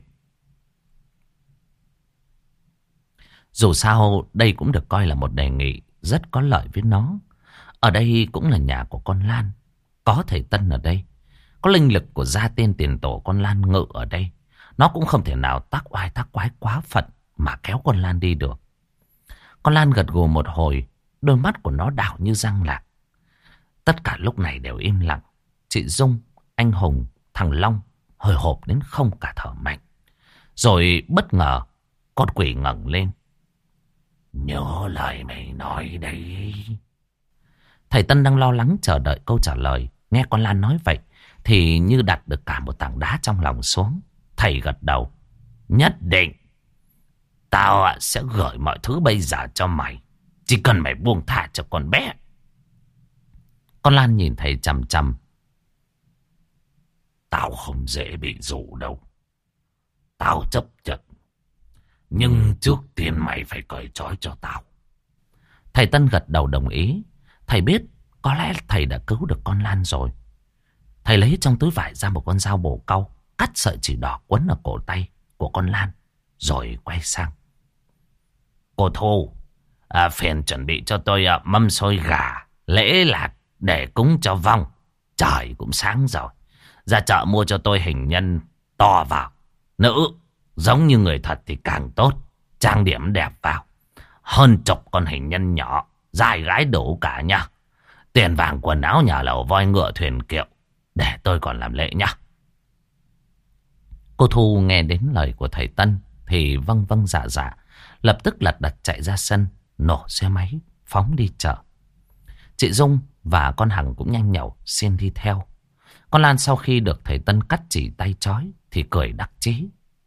Dù sao đây cũng được coi là một đề nghị rất có lợi với nó. Ở đây cũng là nhà của con Lan, có thầy Tân ở đây, có linh lực của gia tiên tiền tổ con Lan ngự ở đây. Nó cũng không thể nào tác oai tác quái quá phận mà kéo con Lan đi được. Con Lan gật gù một hồi, đôi mắt của nó đảo như răng lạc. Tất cả lúc này đều im lặng. Chị Dung, anh Hùng, thằng Long hồi hộp đến không cả thở mạnh. Rồi bất ngờ con quỷ ngẩng lên. Nhớ lời mày nói đấy. Thầy Tân đang lo lắng chờ đợi câu trả lời. Nghe con Lan nói vậy thì như đặt được cả một tảng đá trong lòng xuống. Thầy gật đầu. Nhất định. Tao sẽ gửi mọi thứ bây giờ cho mày. Chỉ cần mày buông thả cho con bé. Con Lan nhìn thầy chằm chằm. Tao không dễ bị dụ đâu. Tao chấp nhận. Nhưng trước tiên mày phải cởi trói cho tao. Thầy Tân gật đầu đồng ý. Thầy biết có lẽ thầy đã cứu được con Lan rồi. Thầy lấy trong túi vải ra một con dao bổ cau, cắt sợi chỉ đỏ quấn ở cổ tay của con Lan, rồi quay sang. Cô Thu, à, phiền chuẩn bị cho tôi à, mâm xôi gà, lễ lạc để cúng cho vong. Trời cũng sáng rồi. Ra chợ mua cho tôi hình nhân to vào. Nữ, giống như người thật thì càng tốt. Trang điểm đẹp vào. Hơn chục con hình nhân nhỏ, dài gái đủ cả nha. Tiền vàng quần áo nhà lầu voi ngựa thuyền kiệu, để tôi còn làm lễ nha. Cô Thu nghe đến lời của thầy Tân thì vâng vâng dạ dạ, lập tức lật đật chạy ra sân, nổ xe máy, phóng đi chợ. Chị Dung và con Hằng cũng nhanh nhẩu xin đi theo. Con Lan sau khi được thầy Tân cắt chỉ tay trói thì cười đắc chí.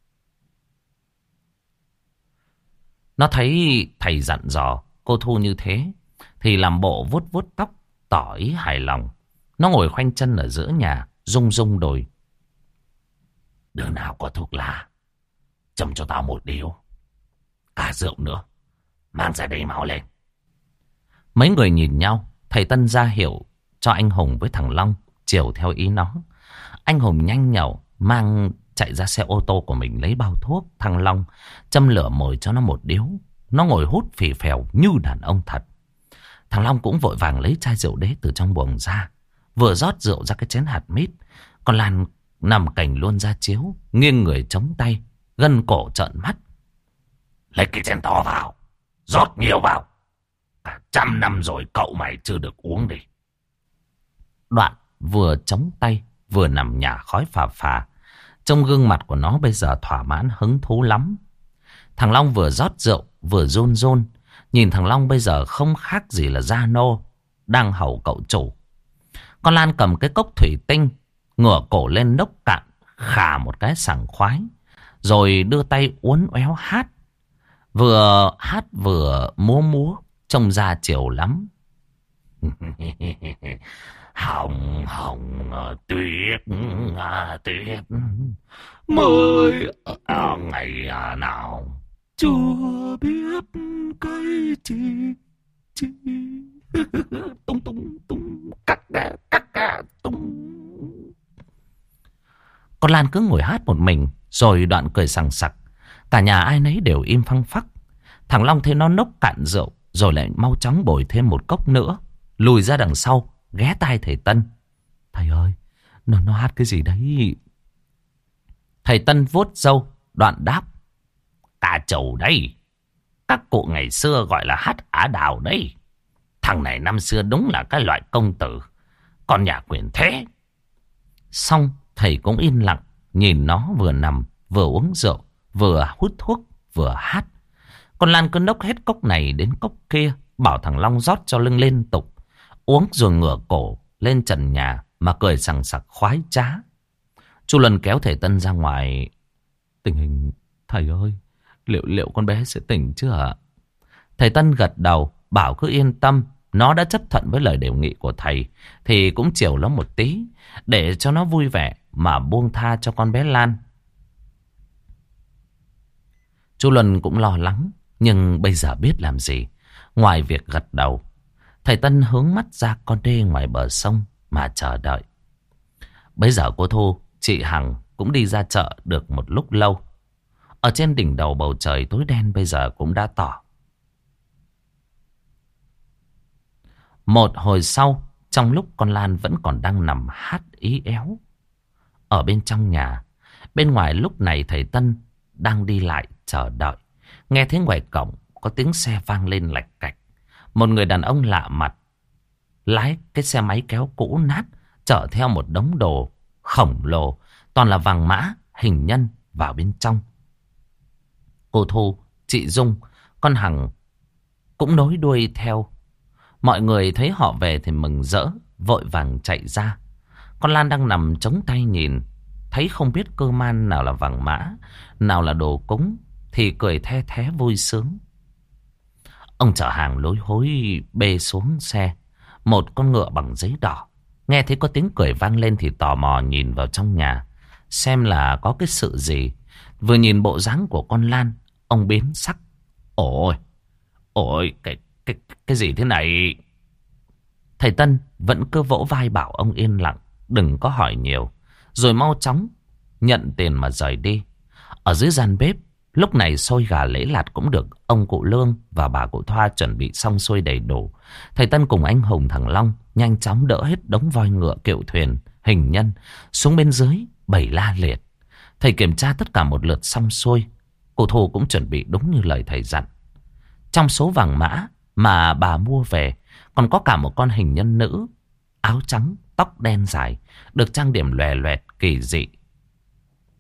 Nó thấy thầy dặn dò cô Thu như thế thì làm bộ vuốt vuốt tóc, tỏ ý hài lòng. Nó ngồi khoanh chân ở giữa nhà, rung rung đồi. Đứa nào có thuốc lá, châm cho tao một điếu. Cả rượu nữa, mang ra đây mau lên. Mấy người nhìn nhau, thầy Tân ra hiệu cho anh Hùng với thằng Long chiều theo ý nó. Anh Hùng nhanh nhẩu mang chạy ra xe ô tô của mình lấy bao thuốc. Thằng Long châm lửa mồi cho nó một điếu. Nó ngồi hút phì phèo như đàn ông thật. Thằng Long cũng vội vàng lấy chai rượu đế từ trong buồng ra, vừa rót rượu ra cái chén hạt mít. Còn Lan nằm cành luôn ra chiếu, nghiêng người chống tay, gân cổ trợn mắt. Lấy cái chén to vào, rót nhiều vào. Cả trăm năm rồi cậu mày chưa được uống đi. Đoạn vừa chống tay vừa nằm nhả khói phà phà. Trong gương mặt của nó bây giờ thỏa mãn hứng thú lắm. Thằng Long vừa rót rượu vừa run run. Nhìn thằng Long bây giờ không khác gì là gia nô đang hầu cậu chủ. Con Lan cầm cái cốc thủy tinh, ngửa cổ lên nốc cạn, khà một cái sảng khoái, rồi đưa tay uốn éo hát. Vừa hát vừa múa múa, trông ra chiều lắm. Hồng hồng tuyết tuyết mới ở ngày nào chưa biết cái chi chi. Tung tung tung cắt cắt cắt tung. Con Lan cứ ngồi hát một mình, rồi đoạn cười sằng sặc. Cả nhà ai nấy đều im phăng phắc. Thằng Long thấy nó nốc cạn rượu, rồi lại mau chóng bồi thêm một cốc nữa, lùi ra đằng sau ghé tai thầy Tân. Thầy ơi, nó nó hát cái gì đấy? Thầy Tân vuốt râu, đoạn đáp. Ca trầu đấy. Các cụ ngày xưa gọi là hát ả đào đấy. Thằng này năm xưa đúng là cái loại công tử, con nhà quyền thế. Xong thầy cũng im lặng, nhìn nó vừa nằm vừa uống rượu, vừa hút thuốc vừa hát. Con Lan cứ nốc hết cốc này đến cốc kia, bảo thằng Long rót cho lưng liên tục. Uống rồi ngửa cổ lên trần nhà mà cười sằng sặc khoái trá. Chu Luân kéo thầy Tân ra ngoài. Tình hình thầy ơi, liệu liệu con bé sẽ tỉnh chứ hả? Thầy Tân gật đầu, bảo cứ yên tâm. Nó đã chấp thuận với lời đề nghị của thầy thì cũng chiều nó một tí, để cho nó vui vẻ mà buông tha cho con bé Lan. Chu Luân cũng lo lắng, nhưng bây giờ biết làm gì. Ngoài việc gật đầu, thầy Tân hướng mắt ra con đê ngoài bờ sông mà chờ đợi. Bây giờ cô Thu, chị Hằng cũng đi ra chợ được một lúc lâu. Ở trên đỉnh đầu bầu trời tối đen bây giờ cũng đã tỏ. Một hồi sau, trong lúc con Lan vẫn còn đang nằm hát ý éo ở bên trong nhà, bên ngoài lúc này thầy Tân đang đi lại chờ đợi. Nghe thấy ngoài cổng có tiếng xe vang lên lạch cạch. Một người đàn ông lạ mặt lái cái xe máy kéo cũ nát, chở theo một đống đồ khổng lồ, toàn là vàng mã, hình nhân vào bên trong. Cô Thu, chị Dung, con Hằng cũng nối đuôi theo. Mọi người thấy họ về thì mừng rỡ, vội vàng chạy ra. Con Lan đang nằm chống tay nhìn, thấy không biết cơ man nào là vàng mã, nào là đồ cúng, thì cười the thé vui sướng. Ông chở hàng lối hối bê xuống xe một con ngựa bằng giấy đỏ. Nghe thấy có tiếng cười vang lên thì tò mò nhìn vào trong nhà, xem là có cái sự gì. Vừa nhìn bộ dáng của con Lan, ông biến sắc. Ôi, ôi, cái, cái, cái gì thế này? Thầy Tân vẫn cứ vỗ vai bảo ông yên lặng, đừng có hỏi nhiều, rồi mau chóng nhận tiền mà rời đi. Ở dưới gian bếp, lúc này xôi gà lễ lạt cũng được ông cụ Lương và bà cụ Thoa chuẩn bị xong xuôi đầy đủ. Thầy Tân cùng anh Hùng, thằng Long nhanh chóng đỡ hết đống voi ngựa, kiệu thuyền, hình nhân xuống bên dưới bày la liệt. Thầy kiểm tra tất cả một lượt xong xuôi. Cô Thu cũng chuẩn bị đúng như lời thầy dặn. Trong số vàng mã mà bà mua về còn có cả một con hình nhân nữ, áo trắng, tóc đen dài, được trang điểm lòe loẹt kỳ dị.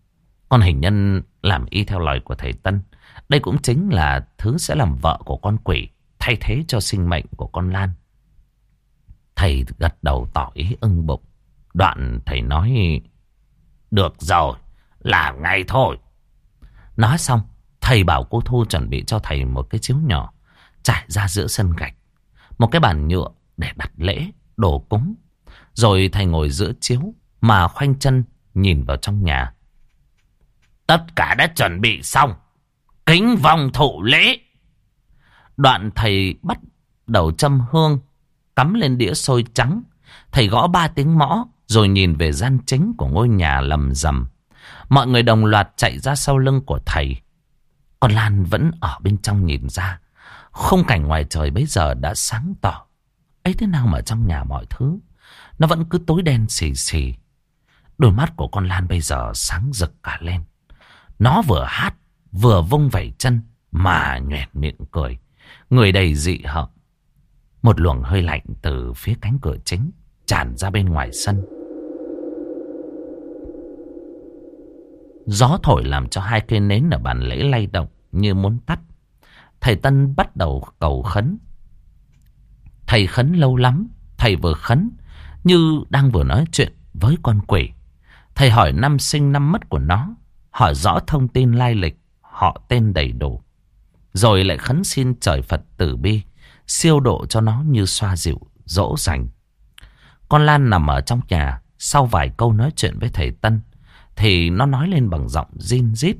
Con hình nhân làm y theo lời của thầy Tân. Đây cũng chính là thứ sẽ làm vợ của con quỷ, thay thế cho sinh mệnh của con Lan. Thầy gật đầu tỏ ý ưng bụng. Đoạn thầy nói: được rồi, làm ngay thôi. Nói xong, thầy bảo cô Thu chuẩn bị cho thầy một cái chiếu nhỏ trải ra giữa sân gạch, một cái bàn nhựa để đặt lễ, đồ cúng. Rồi thầy ngồi giữa chiếu mà khoanh chân nhìn vào trong nhà. Tất cả đã chuẩn bị xong, kính vong thụ lễ. Đoạn thầy bắt đầu châm hương, cắm lên đĩa xôi trắng. Thầy gõ ba tiếng mõ, rồi nhìn về gian chính của ngôi nhà lầm rầm. Mọi người đồng loạt chạy ra sau lưng của thầy. Con Lan vẫn ở bên trong nhìn ra. Khung cảnh ngoài trời bấy giờ đã sáng tỏ. Ấy thế nào mà trong nhà mọi thứ nó vẫn cứ tối đen xì xì. Đôi mắt của con Lan bây giờ sáng rực cả lên. Nó vừa hát vừa vung vẩy chân mà nhoẻn miệng cười, người đầy dị hợm. Một luồng hơi lạnh từ phía cánh cửa chính tràn ra bên ngoài sân. Gió thổi làm cho hai cây nến ở bàn lễ lay động như muốn tắt. Thầy Tân bắt đầu cầu khấn. Thầy khấn lâu lắm. Thầy vừa khấn như đang vừa nói chuyện với con quỷ. Thầy hỏi năm sinh năm mất của nó, hỏi rõ thông tin lai lịch, họ tên đầy đủ. Rồi lại khấn xin trời Phật từ bi, siêu độ cho nó như xoa dịu, dỗ dành. Con Lan nằm ở trong nhà, sau vài câu nói chuyện với thầy Tân thì nó nói lên bằng giọng rin rít.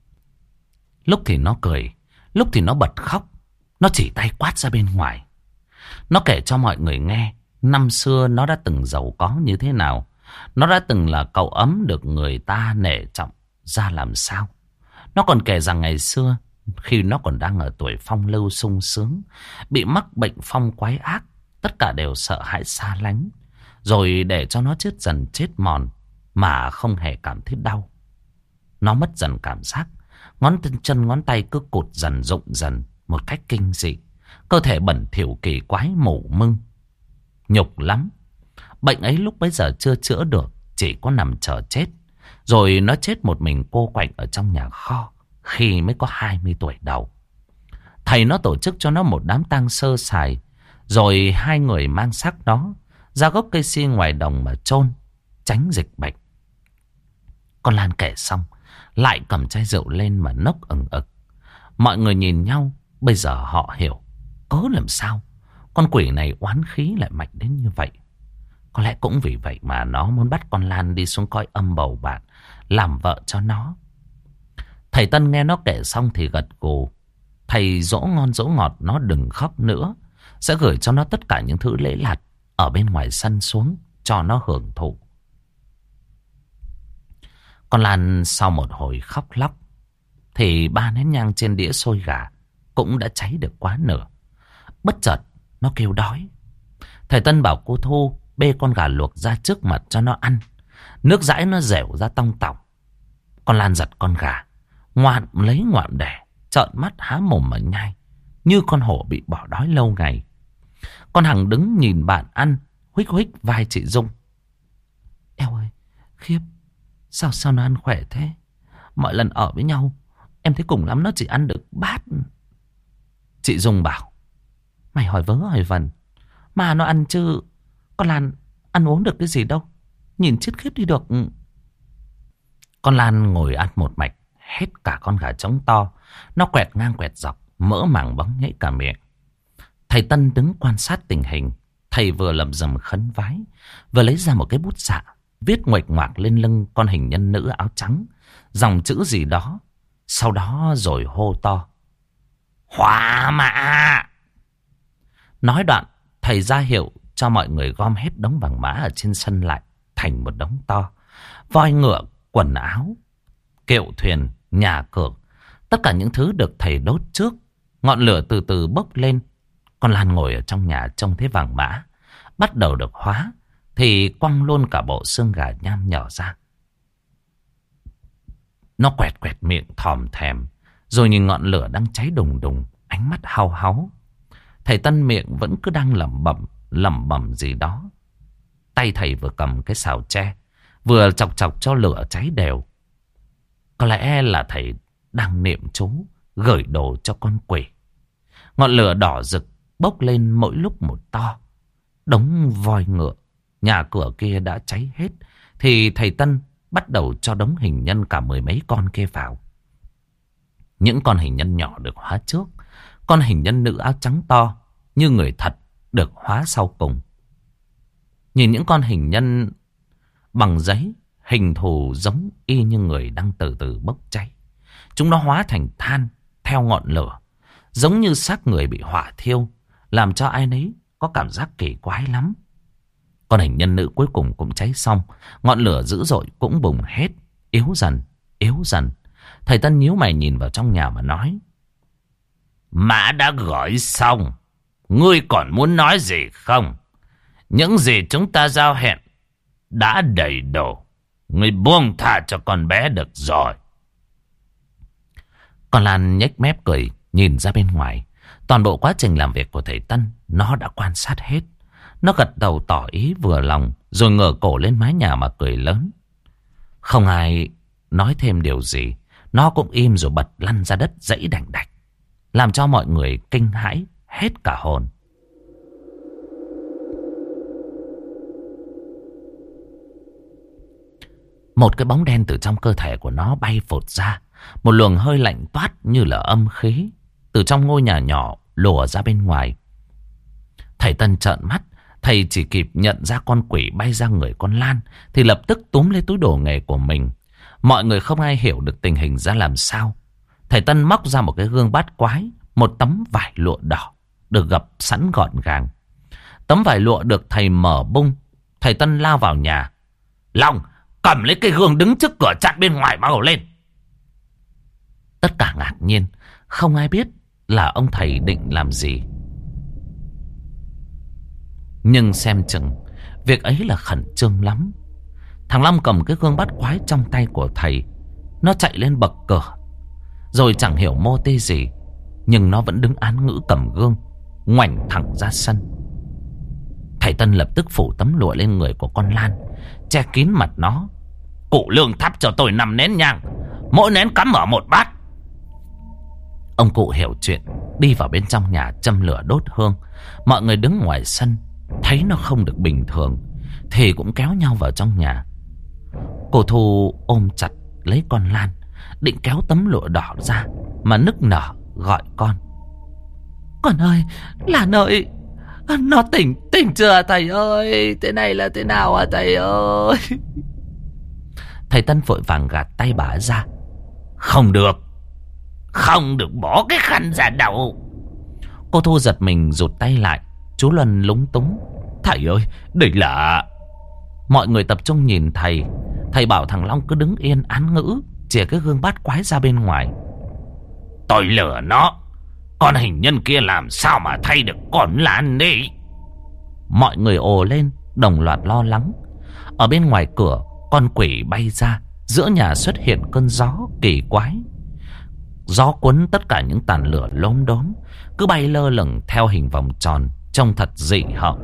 Lúc thì nó cười, lúc thì nó bật khóc. Nó chỉ tay quát ra bên ngoài. Nó kể cho mọi người nghe năm xưa nó đã từng giàu có như thế nào. Nó đã từng là cậu ấm được người ta nể trọng ra làm sao. Nó còn kể rằng ngày xưa, khi nó còn đang ở tuổi phong lưu sung sướng, bị mắc bệnh phong quái ác, tất cả đều sợ hãi xa lánh. Rồi để cho nó chết dần chết mòn mà không hề cảm thấy đau. Nó mất dần cảm giác, ngón chân ngón tay cứ cụt dần rụng dần một cách kinh dị. Cơ thể bẩn thỉu kỳ quái mủ mưng, nhục lắm. Bệnh ấy lúc bấy giờ chưa chữa được, chỉ có nằm chờ chết. Rồi nó chết một mình cô quạnh ở trong nhà kho khi mới có hai mươi tuổi đầu. Thầy nó tổ chức cho nó một đám tang sơ sài. Rồi hai người mang xác nó ra gốc cây si ngoài đồng mà chôn, tránh dịch bệnh. Con Lan kể xong lại cầm chai rượu lên mà nốc ừng ực. Mọi người nhìn nhau. Bây giờ họ hiểu cớ làm sao con quỷ này oán khí lại mạnh đến như vậy. Có lẽ cũng vì vậy mà nó muốn bắt con Lan đi xuống cõi âm bầu bạn, làm vợ cho nó. Thầy Tân nghe nó kể xong thì gật gù. Thầy dỗ ngon dỗ ngọt nó đừng khóc nữa, sẽ gửi cho nó tất cả những thứ lễ lạt ở bên ngoài sân xuống cho nó hưởng thụ. Con Lan sau một hồi khóc lóc thì ba nén nhang trên đĩa xôi gà cũng đã cháy được quá nửa. Bất chợt nó kêu đói. Thầy Tân bảo cô Thu bê con gà luộc ra trước mặt cho nó ăn. Nước dãi nó dẻo ra tong tỏng. Con Lan giật con gà, ngoạm lấy ngoạm đẻ, trợn mắt há mồm mà nhai, như con hổ bị bỏ đói lâu ngày. Con Hằng đứng nhìn bạn ăn, huých huých vai chị Dung. Eo ơi, khiếp, sao sao nó ăn khỏe thế? Mọi lần ở với nhau, em thấy cùng lắm nó chỉ ăn được bát. Chị Dung bảo, mày hỏi vớ hỏi vẩn, mà nó ăn chứ con Lan ăn uống được cái gì đâu, nhìn chết khiếp đi được. Con Lan ngồi ăn một mạch hết cả con gà trống to. Nó quẹt ngang quẹt dọc, mỡ màng bóng nhảy cả miệng. Thầy Tân đứng quan sát tình hình. Thầy vừa lẩm rẩm khấn vái, vừa lấy ra một cái bút xạ, viết nguệch ngoạc lên lưng con hình nhân nữ áo trắng dòng chữ gì đó. Sau đó rồi hô to, Hỏa mã! Nói đoạn, thầy ra hiệu cho mọi người gom hết đống vàng mã ở trên sân lại thành một đống to. Voi ngựa, quần áo, kiệu thuyền, nhà cửa, tất cả những thứ được thầy đốt trước. Ngọn lửa từ từ bốc lên. Con Lan ngồi ở trong nhà trông thấy vàng mã bắt đầu được hóa thì quăng luôn cả bộ xương gà nham nhỏ ra. Nó quẹt quẹt miệng thòm thèm, rồi nhìn ngọn lửa đang cháy đùng đùng, ánh mắt hao háu. Thầy Tân miệng vẫn cứ đang lẩm bẩm lẩm bẩm gì đó. Tay thầy vừa cầm cái xào tre, vừa chọc chọc cho lửa cháy đều. Có lẽ là thầy đang niệm chú gửi đồ cho con quỷ. Ngọn lửa đỏ rực bốc lên mỗi lúc một to. Đống voi ngựa, nhà cửa kia đã cháy hết. Thì thầy Tân bắt đầu cho đống hình nhân cả mười mấy con kia vào. Những con hình nhân nhỏ được hóa trước. Con hình nhân nữ áo trắng to như người thật được hóa sau cùng. Nhìn những con hình nhân bằng giấy, hình thù giống y như người đang từ từ bốc cháy. Chúng nó hóa thành than theo ngọn lửa, giống như xác người bị hỏa thiêu, làm cho ai nấy có cảm giác kỳ quái lắm. Con hình nhân nữ cuối cùng cũng cháy xong. Ngọn lửa dữ dội cũng bùng hết, yếu dần, yếu dần. Thầy Tân nhíu mày nhìn vào trong nhà mà nói: Mã đã gọi xong, ngươi còn muốn nói gì không? Những gì chúng ta giao hẹn đã đầy đủ. Ngươi buông tha cho con bé được rồi. Con Lan nhếch mép cười nhìn ra bên ngoài. Toàn bộ quá trình làm việc của thầy Tân nó đã quan sát hết. Nó gật đầu tỏ ý vừa lòng, rồi ngửa cổ lên mái nhà mà cười lớn. Không ai nói thêm điều gì. Nó cũng im rồi bật lăn ra đất dãy đành đạch, làm cho mọi người kinh hãi hết cả hồn. Một cái bóng đen từ trong cơ thể của nó bay phụt ra. Một luồng hơi lạnh toát như là âm khí từ trong ngôi nhà nhỏ lùa ra bên ngoài. Thầy Tân trợn mắt. Thầy chỉ kịp nhận ra con quỷ bay ra người con Lan thì lập tức túm lấy túi đồ nghề của mình. Mọi người không ai hiểu được tình hình ra làm sao. Thầy Tân móc ra một cái gương bát quái, một tấm vải lụa đỏ được gập sẵn gọn gàng. Tấm vải lụa được thầy mở bung. Thầy Tân lao vào nhà. Long, cầm lấy cái gương đứng trước cửa chặn bên ngoài mau lên. Tất cả ngạc nhiên, không ai biết là ông thầy định làm gì. Nhưng xem chừng việc ấy là khẩn trương lắm. Thằng Long cầm cái gương bắt quái trong tay của thầy. Nó chạy lên bậc cửa. Rồi chẳng hiểu mô tê gì, nhưng nó vẫn đứng án ngữ cầm gương, ngoảnh thẳng ra sân. Thầy Tân lập tức phủ tấm lụa lên người của con Lan, che kín mặt nó. Cụ Lương thắp cho tôi năm nén nhang, mỗi nén cắm ở một bát. Ông cụ hiểu chuyện, đi vào bên trong nhà châm lửa đốt hương. Mọi người đứng ngoài sân thấy nó không được bình thường thì cũng kéo nhau vào trong nhà. Cô Thu ôm chặt lấy con Lan, định kéo tấm lụa đỏ ra mà nức nở gọi con. Con ơi, Lan ơi, nó tỉnh, tỉnh chưa thầy ơi? Thế này là thế nào à thầy ơi? Thầy Tân vội vàng gạt tay bà ra. Không được, không được bỏ cái khăn ra đầu. Cô Thu giật mình rụt tay lại. Chú Luân lúng túng. Thầy ơi, đây là... Mọi người tập trung nhìn thầy. Thầy bảo thằng Long cứ đứng yên án ngữ, chìa cái gương bát quái ra bên ngoài. Tôi lừa nó. Con hình nhân kia làm sao mà thay được con Lan đi? Mọi người ồ lên, đồng loạt lo lắng. Ở bên ngoài cửa, con quỷ bay ra. Giữa nhà xuất hiện cơn gió kỳ quái. Gió cuốn tất cả những tàn lửa lốm đốm, cứ bay lơ lửng theo hình vòng tròn, trông thật dị hợm.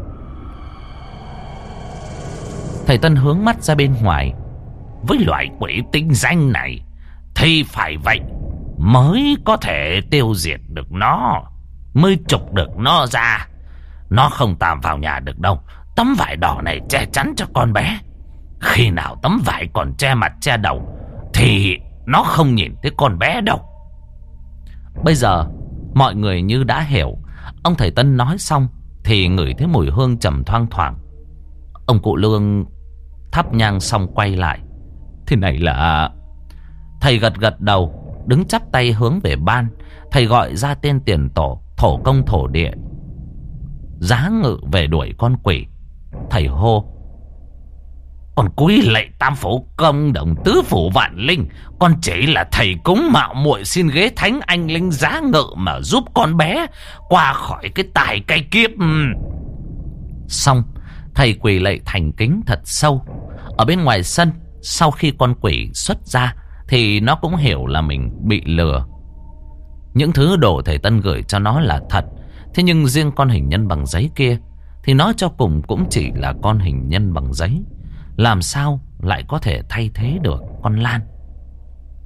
Thầy Tân hướng mắt ra bên ngoài. Với loại quỷ tinh danh này thì phải vậy mới có thể tiêu diệt được nó, mới trục được nó ra. Nó không tạm vào nhà được đâu. Tấm vải đỏ này che chắn cho con bé. Khi nào tấm vải còn che mặt che đầu thì nó không nhìn thấy con bé đâu. Bây giờ mọi người như đã hiểu. Ông thầy Tân nói xong thì ngửi thấy mùi hương trầm thoang thoảng. Ông cụ Lương thắp nhang xong quay lại. Thế này là... Thầy gật gật đầu, đứng chắp tay hướng về ban. Thầy gọi ra tên tiền tổ, thổ công thổ địa, giá ngự về đuổi con quỷ. Thầy hô: Con cúi lạy tam phủ công đồng tứ phủ vạn linh, con chỉ là thầy cúng mạo muội xin ghế thánh anh linh giá ngự mà giúp con bé qua khỏi cái tài cay kiếp. Xong, thầy quỳ lạy thành kính thật sâu. Ở bên ngoài sân, sau khi con quỷ xuất ra thì nó cũng hiểu là mình bị lừa. Những thứ đồ thầy Tân gửi cho nó là thật. Thế nhưng riêng con hình nhân bằng giấy kia thì nói cho cùng cũng chỉ là con hình nhân bằng giấy. Làm sao lại có thể thay thế được con Lan?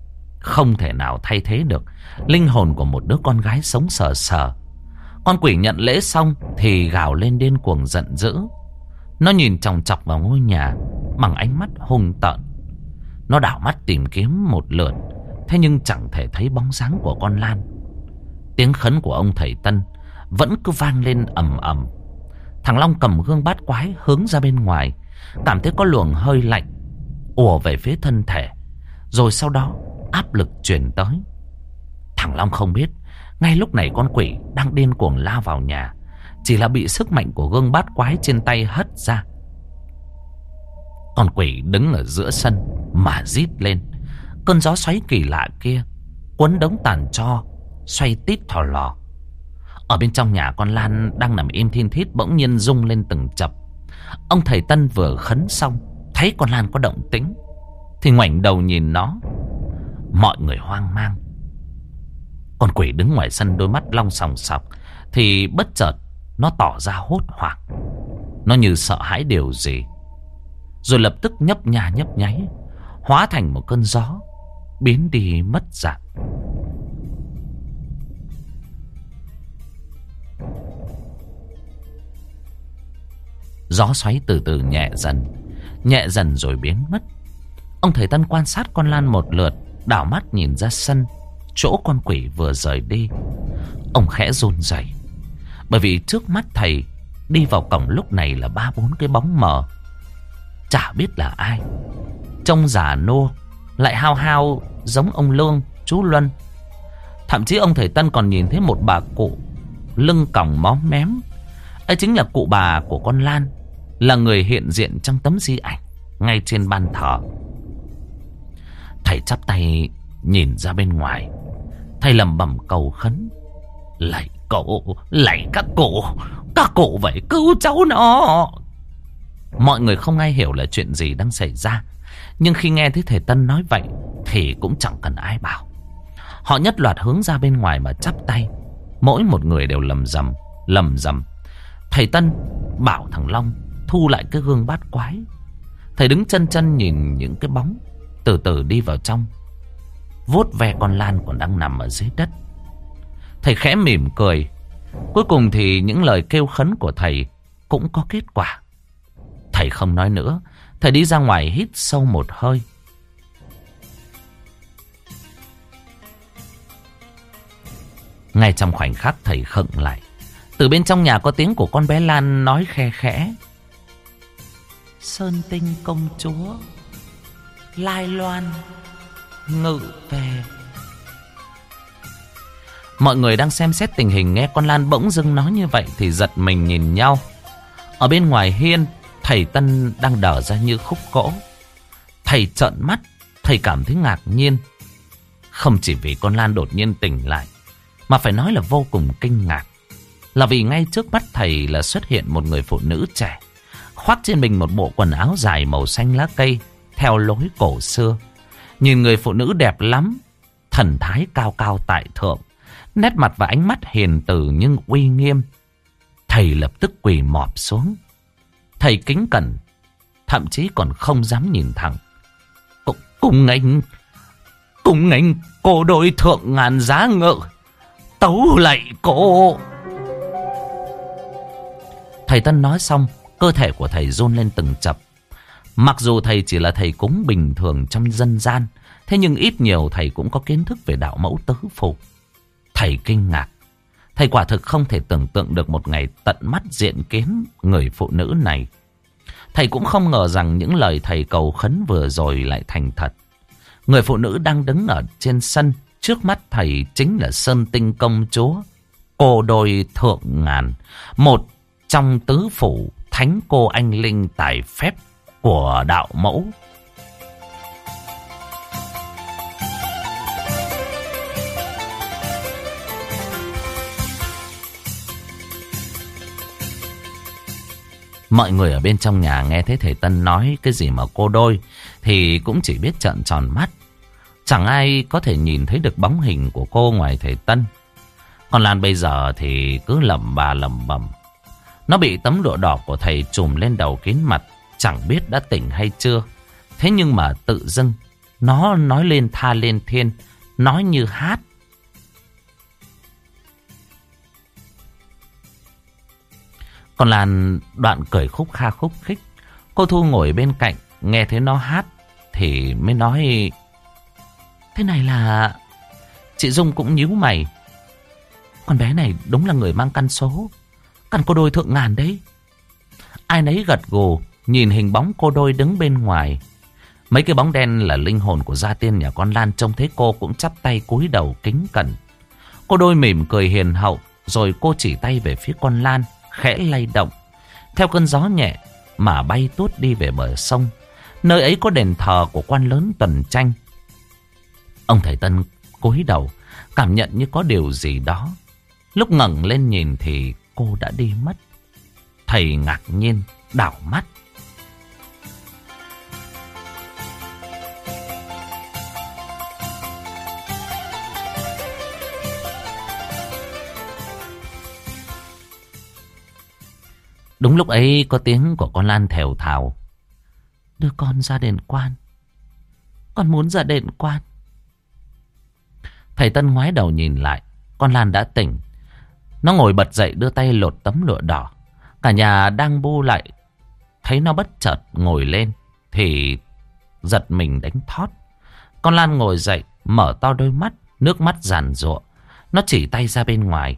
không thể nào thay thế được linh hồn của một đứa con gái sống sờ sờ. Con quỷ nhận lễ xong thì gào lên điên cuồng giận dữ. Nó nhìn chòng chọc vào ngôi nhà bằng ánh mắt hung tợn. Nó đảo mắt tìm kiếm một lượt, thế nhưng chẳng thể thấy bóng dáng của con Lan. Tiếng khấn của ông thầy Tân vẫn cứ vang lên ầm ầm. Thằng Long cầm gương bát quái hướng ra bên ngoài, cảm thấy có luồng hơi lạnh ùa về phía thân thể, rồi sau đó áp lực truyền tới. Thằng Long không biết ngay lúc này con quỷ đang điên cuồng lao vào nhà, chỉ là bị sức mạnh của gương bát quái trên tay hất ra. Con quỷ đứng ở giữa sân mà rít lên. Cơn gió xoáy kỳ lạ kia cuốn đống tàn tro xoay tít thò lò. Ở bên trong nhà, con Lan đang nằm im thin thít bỗng nhiên rung lên từng chập. Ông thầy Tân vừa khấn xong, thấy con Lan có động tĩnh thì ngoảnh đầu nhìn nó. Mọi người hoang mang. Con quỷ đứng ngoài sân đôi mắt long sòng sọc, thì bất chợt nó tỏ ra hốt hoảng. Nó như sợ hãi điều gì, rồi lập tức nhấp nha nhấp nháy, hóa thành một cơn gió, biến đi mất dạng. Gió xoáy từ từ nhẹ dần, nhẹ dần rồi biến mất. Ông thầy Tân quan sát con Lan một lượt, đảo mắt nhìn ra sân chỗ con quỷ vừa rời đi. Ông khẽ run rẩy, bởi vì trước mắt thầy đi vào cổng lúc này là ba bốn cái bóng mờ, chả biết là ai. Trông già nua, lại hao hao giống ông Lương, chú Luân. Thậm chí ông thầy Tân còn nhìn thấy một bà cụ lưng còng móm mém. Ấy chính là cụ bà của con Lan, là người hiện diện trong tấm di ảnh ngay trên ban thờ. Thầy chắp tay nhìn ra bên ngoài, thầy lẩm bẩm cầu khấn: lạy cụ, lạy các cụ, các cụ phải cứu cháu nó. Mọi người không ai hiểu là chuyện gì đang xảy ra, nhưng khi nghe thấy thầy Tân nói vậy thì cũng chẳng cần ai bảo. Họ nhất loạt hướng ra bên ngoài mà chắp tay, mỗi một người đều lầm rầm lầm rầm. Thầy Tân bảo thằng Long thu lại cái gương bát quái. Thầy đứng chân chân nhìn những cái bóng từ từ đi vào trong, vuốt ve con Lan còn đang nằm ở dưới đất. Thầy khẽ mỉm cười. Cuối cùng thì những lời kêu khấn của thầy cũng có kết quả. Thầy không nói nữa, thầy đi ra ngoài hít sâu một hơi. Ngay trong khoảnh khắc thầy khựng lại, từ bên trong nhà có tiếng của con bé Lan nói khe khẽ: Sơn Tinh công chúa Lai Loan ngự về. Mọi người đang xem xét tình hình nghe con Lan bỗng dưng nói như vậy thì giật mình nhìn nhau. Ở bên ngoài hiên, thầy Tân đang đờ ra như khúc gỗ. Thầy trợn mắt, thầy cảm thấy ngạc nhiên. Không chỉ vì con Lan đột nhiên tỉnh lại, mà phải nói là vô cùng kinh ngạc. Là vì ngay trước mắt thầy là xuất hiện một người phụ nữ trẻ, khoác trên mình một bộ quần áo dài màu xanh lá cây theo lối cổ xưa. Nhìn người phụ nữ đẹp lắm, thần thái cao cao tại thượng, nét mặt và ánh mắt hiền từ nhưng uy nghiêm. Thầy lập tức quỳ mọp xuống. Thầy kính cẩn, thậm chí còn không dám nhìn thẳng. Cùng nghênh, cùng nghênh cô đôi thượng ngàn giá ngự, tấu lạy cô. Thầy Tân nói xong, cơ thể của thầy run lên từng chập. Mặc dù thầy chỉ là thầy cúng bình thường trong dân gian, thế nhưng ít nhiều thầy cũng có kiến thức về đạo mẫu tứ phủ. Thầy kinh ngạc. Thầy quả thực không thể tưởng tượng được một ngày tận mắt diện kiến người phụ nữ này. Thầy cũng không ngờ rằng những lời thầy cầu khấn vừa rồi lại thành thật. Người phụ nữ đang đứng ở trên sân trước mắt thầy chính là Sơn Tinh công chúa, cô đôi thượng ngàn, một trong tứ phủ thánh cô anh linh tài phép của đạo mẫu. Mọi người ở bên trong nhà nghe thấy thầy Tân nói cái gì mà cô đôi thì cũng chỉ biết trợn tròn mắt. Chẳng ai có thể nhìn thấy được bóng hình của cô ngoài thầy Tân. Còn Lan bây giờ thì cứ lẩm bà lẩm bẩm. Nó bị tấm lụa đỏ của thầy trùm lên đầu kín mặt, chẳng biết đã tỉnh hay chưa. Thế nhưng mà tự dưng nó nói lên tha lên thiên, nói như hát. Con Lan đoạn cười khúc kha khúc khích. Cô Thu ngồi bên cạnh nghe thấy nó hát thì mới nói: thế này là... Chị Dung cũng nhíu mày. Con bé này đúng là người mang căn số, căn cô đôi thượng ngàn đấy. Ai nấy gật gù nhìn hình bóng cô đôi đứng bên ngoài. Mấy cái bóng đen là linh hồn của gia tiên nhà con Lan, trông thấy cô cũng chắp tay cúi đầu kính cẩn. Cô đôi mỉm cười hiền hậu, rồi cô chỉ tay về phía con Lan, khẽ lay động. Theo cơn gió nhẹ mà bay tút đi về bờ sông. Nơi ấy có đền thờ của quan lớn Tuần Tranh. Ông thầy Tân cúi đầu, cảm nhận như có điều gì đó. Lúc ngẩng lên nhìn thì cô đã đi mất. Thầy ngạc nhiên đảo mắt. Đúng lúc ấy có tiếng của con Lan thều thào: đưa con ra đền quan, con muốn ra đền quan. Thầy Tân ngoái đầu nhìn lại, con Lan đã tỉnh. Nó ngồi bật dậy đưa tay lột tấm lụa đỏ. Cả nhà đang bu lại thấy nó bất chợt ngồi lên thì giật mình đánh thót. Con Lan ngồi dậy, mở to đôi mắt, nước mắt giàn giụa. Nó chỉ tay ra bên ngoài: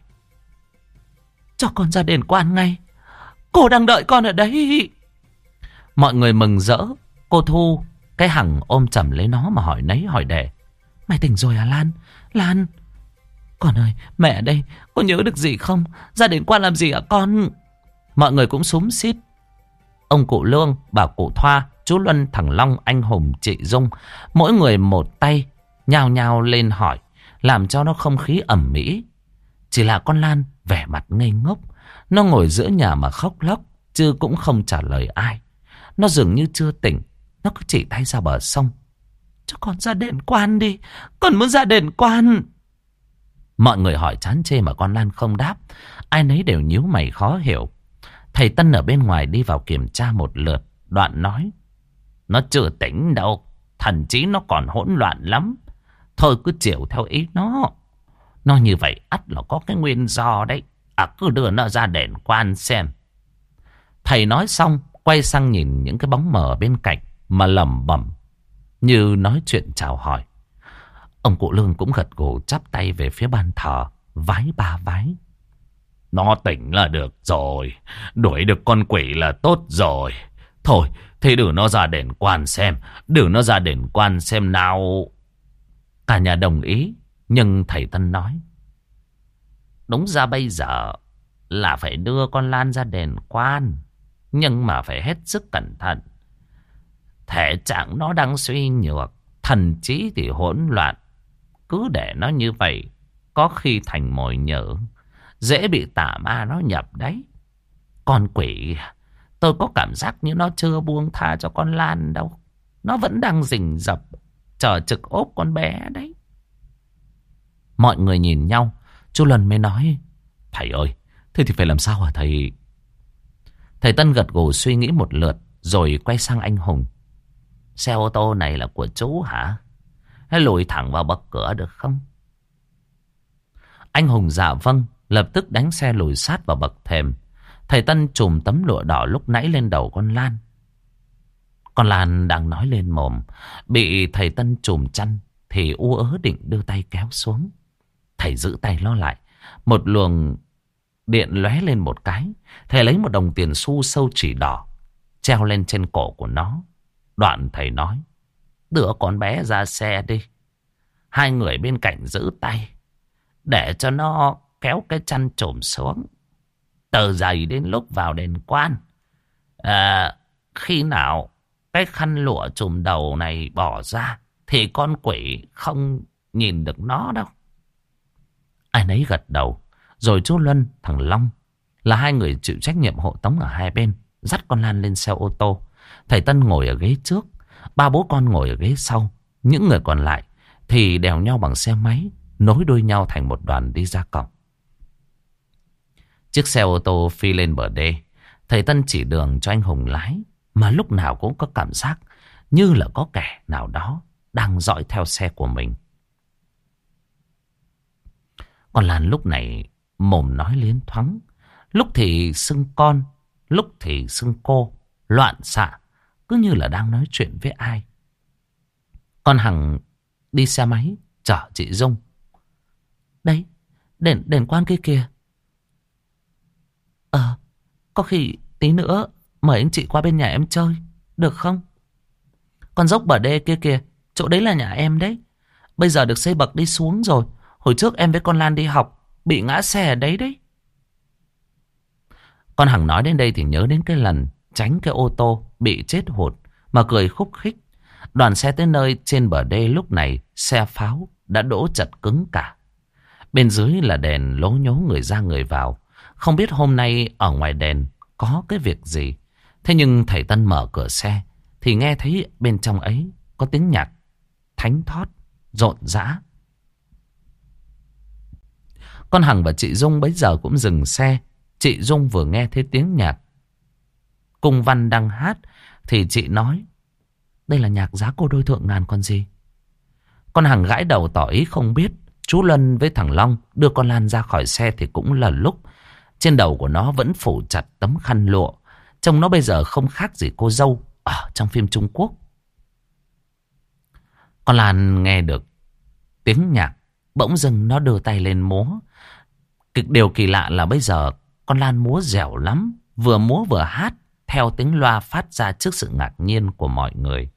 cho con ra đền quan ngay, cô đang đợi con ở đấy. Mọi người mừng rỡ. Cô Thu cái hằng ôm chầm lấy nó mà hỏi nấy hỏi đẻ: mày tỉnh rồi à Lan? Lan, con ơi, mẹ đây, có nhớ được gì không? Ra đền quan làm gì hả con? Mọi người cũng xúm xít. Ông cụ Lương, bà cụ Thoa, chú Luân, thằng Long, anh Hùng, chị Dung, mỗi người một tay nhao nhao lên hỏi, làm cho nó không khí ẩm mỹ. Chỉ là con Lan vẻ mặt ngây ngốc. Nó ngồi giữa nhà mà khóc lóc, chứ cũng không trả lời ai. Nó dường như chưa tỉnh. Nó cứ chỉ tay ra bờ sông: cho con ra đền quan đi, con muốn ra đền quan. Mọi người hỏi chán chê mà con Lan không đáp. Ai nấy đều nhíu mày khó hiểu. Thầy Tân ở bên ngoài đi vào kiểm tra một lượt, đoạn nói: nó chưa tỉnh đâu, thần trí nó còn hỗn loạn lắm. Thôi cứ chiều theo ý nó. Nó như vậy ắt là có cái nguyên do đấy. À, cứ đưa nó ra đền quan xem. Thầy nói xong quay sang nhìn những cái bóng mờ bên cạnh mà lẩm bẩm như nói chuyện chào hỏi. Ông cụ Lương cũng gật gù chắp tay về phía ban thờ, vái ba vái. Nó tỉnh là được rồi, đuổi được con quỷ là tốt rồi. Thôi thì đưa nó ra đền quan xem, đưa nó ra đền quan xem nào. Cả nhà đồng ý. Nhưng thầy Tân nói: đúng ra bây giờ là phải đưa con Lan ra đền quan, nhưng mà phải hết sức cẩn thận. Thể trạng nó đang suy nhược, thần trí thì hỗn loạn. Cứ để nó như vậy, có khi thành mồi nhỡ, dễ bị tà ma nó nhập đấy. Con quỷ, tôi có cảm giác như nó chưa buông tha cho con Lan đâu. Nó vẫn đang rình rập, chờ trực ốp con bé đấy. Mọi người nhìn nhau. Chú Luân mới nói: thầy ơi, thế thì phải làm sao hả thầy? Thầy Tân gật gù suy nghĩ một lượt, rồi quay sang anh Hùng: xe ô tô này là của chú hả? Hãy lùi thẳng vào bậc cửa được không? Anh Hùng dạ vâng, lập tức đánh xe lùi sát vào bậc thềm. Thầy Tân chùm tấm lụa đỏ lúc nãy lên đầu con Lan. Con Lan đang nói lên mồm, bị thầy Tân chùm chăn thì u ớ định đưa tay kéo xuống. Thầy giữ tay nó lại. Một luồng điện lóe lên một cái. Thầy lấy một đồng tiền xu sâu chỉ đỏ treo lên trên cổ của nó. Đoạn thầy nói: đưa con bé ra xe đi. Hai người bên cạnh giữ tay, để cho nó kéo cái chăn trùm xuống. Từ giày đến lúc vào đền quan, à, khi nào cái khăn lụa trùm đầu này bỏ ra thì con quỷ không nhìn được nó đâu. Ai nấy gật đầu. Rồi chú Luân, thằng Long là hai người chịu trách nhiệm hộ tống ở hai bên, dắt con Lan lên xe ô tô. Thầy Tân ngồi ở ghế trước, ba bố con ngồi ở ghế sau. Những người còn lại thì đèo nhau bằng xe máy, nối đuôi nhau thành một đoàn đi ra cổng. Chiếc xe ô tô phi lên bờ đê. Thầy Tân chỉ đường cho anh Hùng lái, mà lúc nào cũng có cảm giác như là có kẻ nào đó đang dõi theo xe của mình. Con Lan lúc này mồm nói liến thoáng, lúc thì xưng con, lúc thì xưng cô, loạn xạ, cứ như là đang nói chuyện với ai. Con Hằng đi xe máy chở chị Dung. Đấy, đền, đền quan kia kìa. Ờ, có khi tí nữa mời anh chị qua bên nhà em chơi, được không? Con dốc bờ đê kia kìa, chỗ đấy là nhà em đấy. Bây giờ được xây bậc đi xuống rồi. Hồi trước em với con Lan đi học, bị ngã xe ở đấy đấy. Con Hằng nói đến đây thì nhớ đến cái lần tránh cái ô tô bị chết hụt mà cười khúc khích. Đoàn xe tới nơi trên bờ đê lúc này xe pháo đã đỗ chật cứng cả. Bên dưới là đèn lố nhố người ra người vào. Không biết hôm nay ở ngoài đèn có cái việc gì. Thế nhưng thầy Tân mở cửa xe thì nghe thấy bên trong ấy có tiếng nhạc thánh thót, rộn rã. Con Hằng và chị Dung bấy giờ cũng dừng xe. Chị Dung vừa nghe thấy tiếng nhạc cung văn đang hát thì chị nói: đây là nhạc Giá Cô Đôi Thượng Ngàn còn gì. Con Hằng gãi đầu tỏ ý không biết. Chú Luân với thằng Long đưa con Lan ra khỏi xe thì cũng là lúc trên đầu của nó vẫn phủ chặt tấm khăn lụa. Trông nó bây giờ không khác gì cô dâu ở trong phim Trung Quốc. Con Lan nghe được tiếng nhạc, bỗng dưng nó đưa tay lên múa. Điều kỳ lạ là bây giờ con Lan múa dẻo lắm, vừa múa vừa hát theo tiếng loa phát ra trước sự ngạc nhiên của mọi người.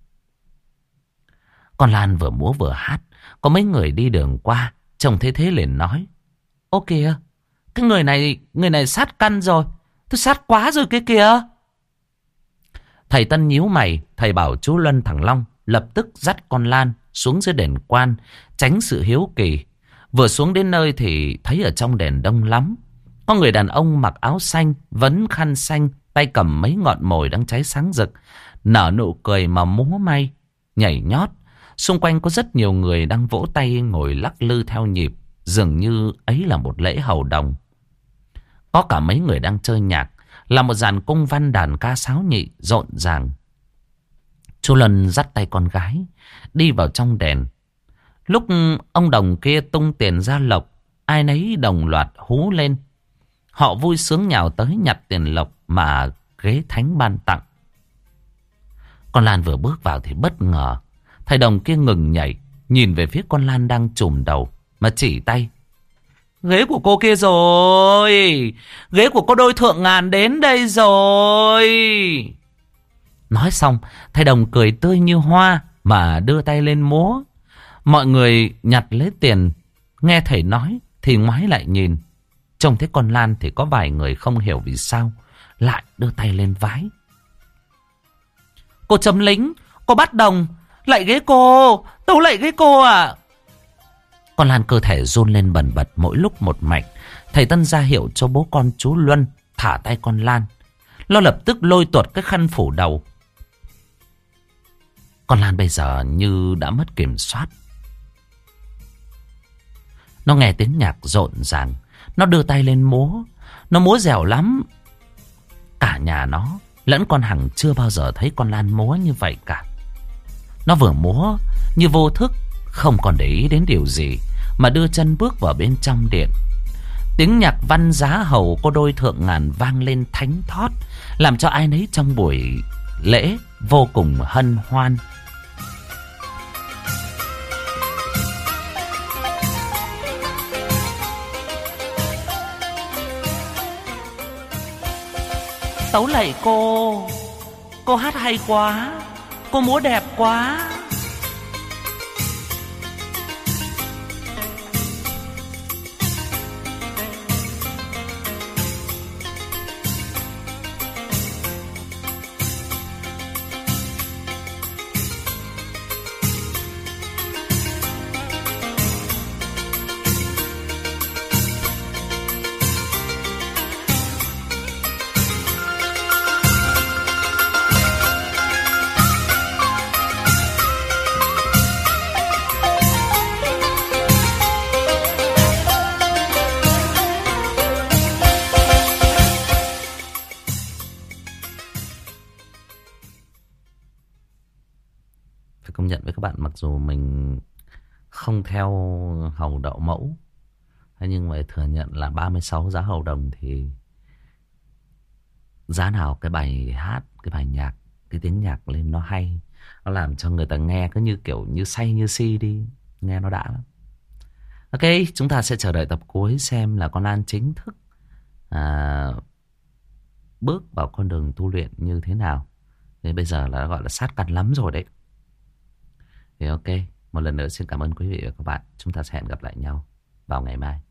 Con Lan vừa múa vừa hát, có mấy người đi đường qua trông thấy thế liền nói: ô kìa, cái người này người này sát căn rồi, tôi sát quá rồi kia kìa. Thầy Tân nhíu mày, thầy bảo chú Luân thằng Long lập tức dắt con Lan xuống dưới đền quan, tránh sự hiếu kỳ. Vừa xuống đến nơi thì thấy ở trong đền đông lắm. Có người đàn ông mặc áo xanh, vấn khăn xanh, tay cầm mấy ngọn mồi đang cháy sáng rực, nở nụ cười mà múa may, nhảy nhót. Xung quanh có rất nhiều người đang vỗ tay ngồi lắc lư theo nhịp, dường như ấy là một lễ hầu đồng. Có cả mấy người đang chơi nhạc, là một dàn cung văn đàn ca sáo nhị rộn ràng. Chú Luân dắt tay con gái đi vào trong đền. Lúc ông đồng kia tung tiền ra lộc, ai nấy đồng loạt hú lên. Họ vui sướng nhào tới nhặt tiền lộc mà ghế thánh ban tặng. Con Lan vừa bước vào thì bất ngờ, thầy đồng kia ngừng nhảy, nhìn về phía con Lan đang chùm đầu mà chỉ tay: ghế của cô kia rồi, ghế của cô Đôi Thượng Ngàn đến đây rồi. Nói xong, thầy đồng cười tươi như hoa mà đưa tay lên múa. Mọi người nhặt lấy tiền, nghe thầy nói thì ngoái lại nhìn. Trông thấy con Lan thì có vài người không hiểu vì sao lại đưa tay lên vái. Cô Chấm Lính, cô Bắt Đồng, lạy ghế cô, tấu lạy ghế cô à. Con Lan cơ thể run lên bần bật mỗi lúc một mạch. Thầy Tân ra hiệu cho bố con chú Luân thả tay con Lan. Nó lập tức lôi tuột cái khăn phủ đầu. Con Lan bây giờ như đã mất kiểm soát. Nó nghe tiếng nhạc rộn ràng, nó đưa tay lên múa. Nó múa dẻo lắm. Cả nhà nó lẫn con Hằng chưa bao giờ thấy con Lan múa như vậy cả. Nó vừa múa như vô thức, không còn để ý đến điều gì, mà đưa chân bước vào bên trong điện. Tiếng nhạc văn giá hầu cô Đôi Thượng Ngàn vang lên thánh thót, làm cho ai nấy trong buổi lễ vô cùng hân hoan. Tấu lạy cô, cô hát hay quá, cô múa đẹp quá. Công nhận với các bạn, mặc dù mình không theo hầu đậu mẫu, Thế nhưng mà thừa nhận là ba mươi sáu giá hầu đồng thì giá nào cái bài hát, cái bài nhạc, cái tiếng nhạc lên nó hay, nó làm cho người ta nghe cứ như kiểu như say như si đi, nghe nó đã lắm. Ok, chúng ta sẽ chờ đợi tập cuối xem là con Lan chính thức à, bước vào con đường tu luyện như thế nào. Thế bây giờ là gọi là sát cằn lắm rồi đấy. Thì ok, một lần nữa xin cảm ơn quý vị và các bạn. Chúng ta sẽ hẹn gặp lại nhau vào ngày mai.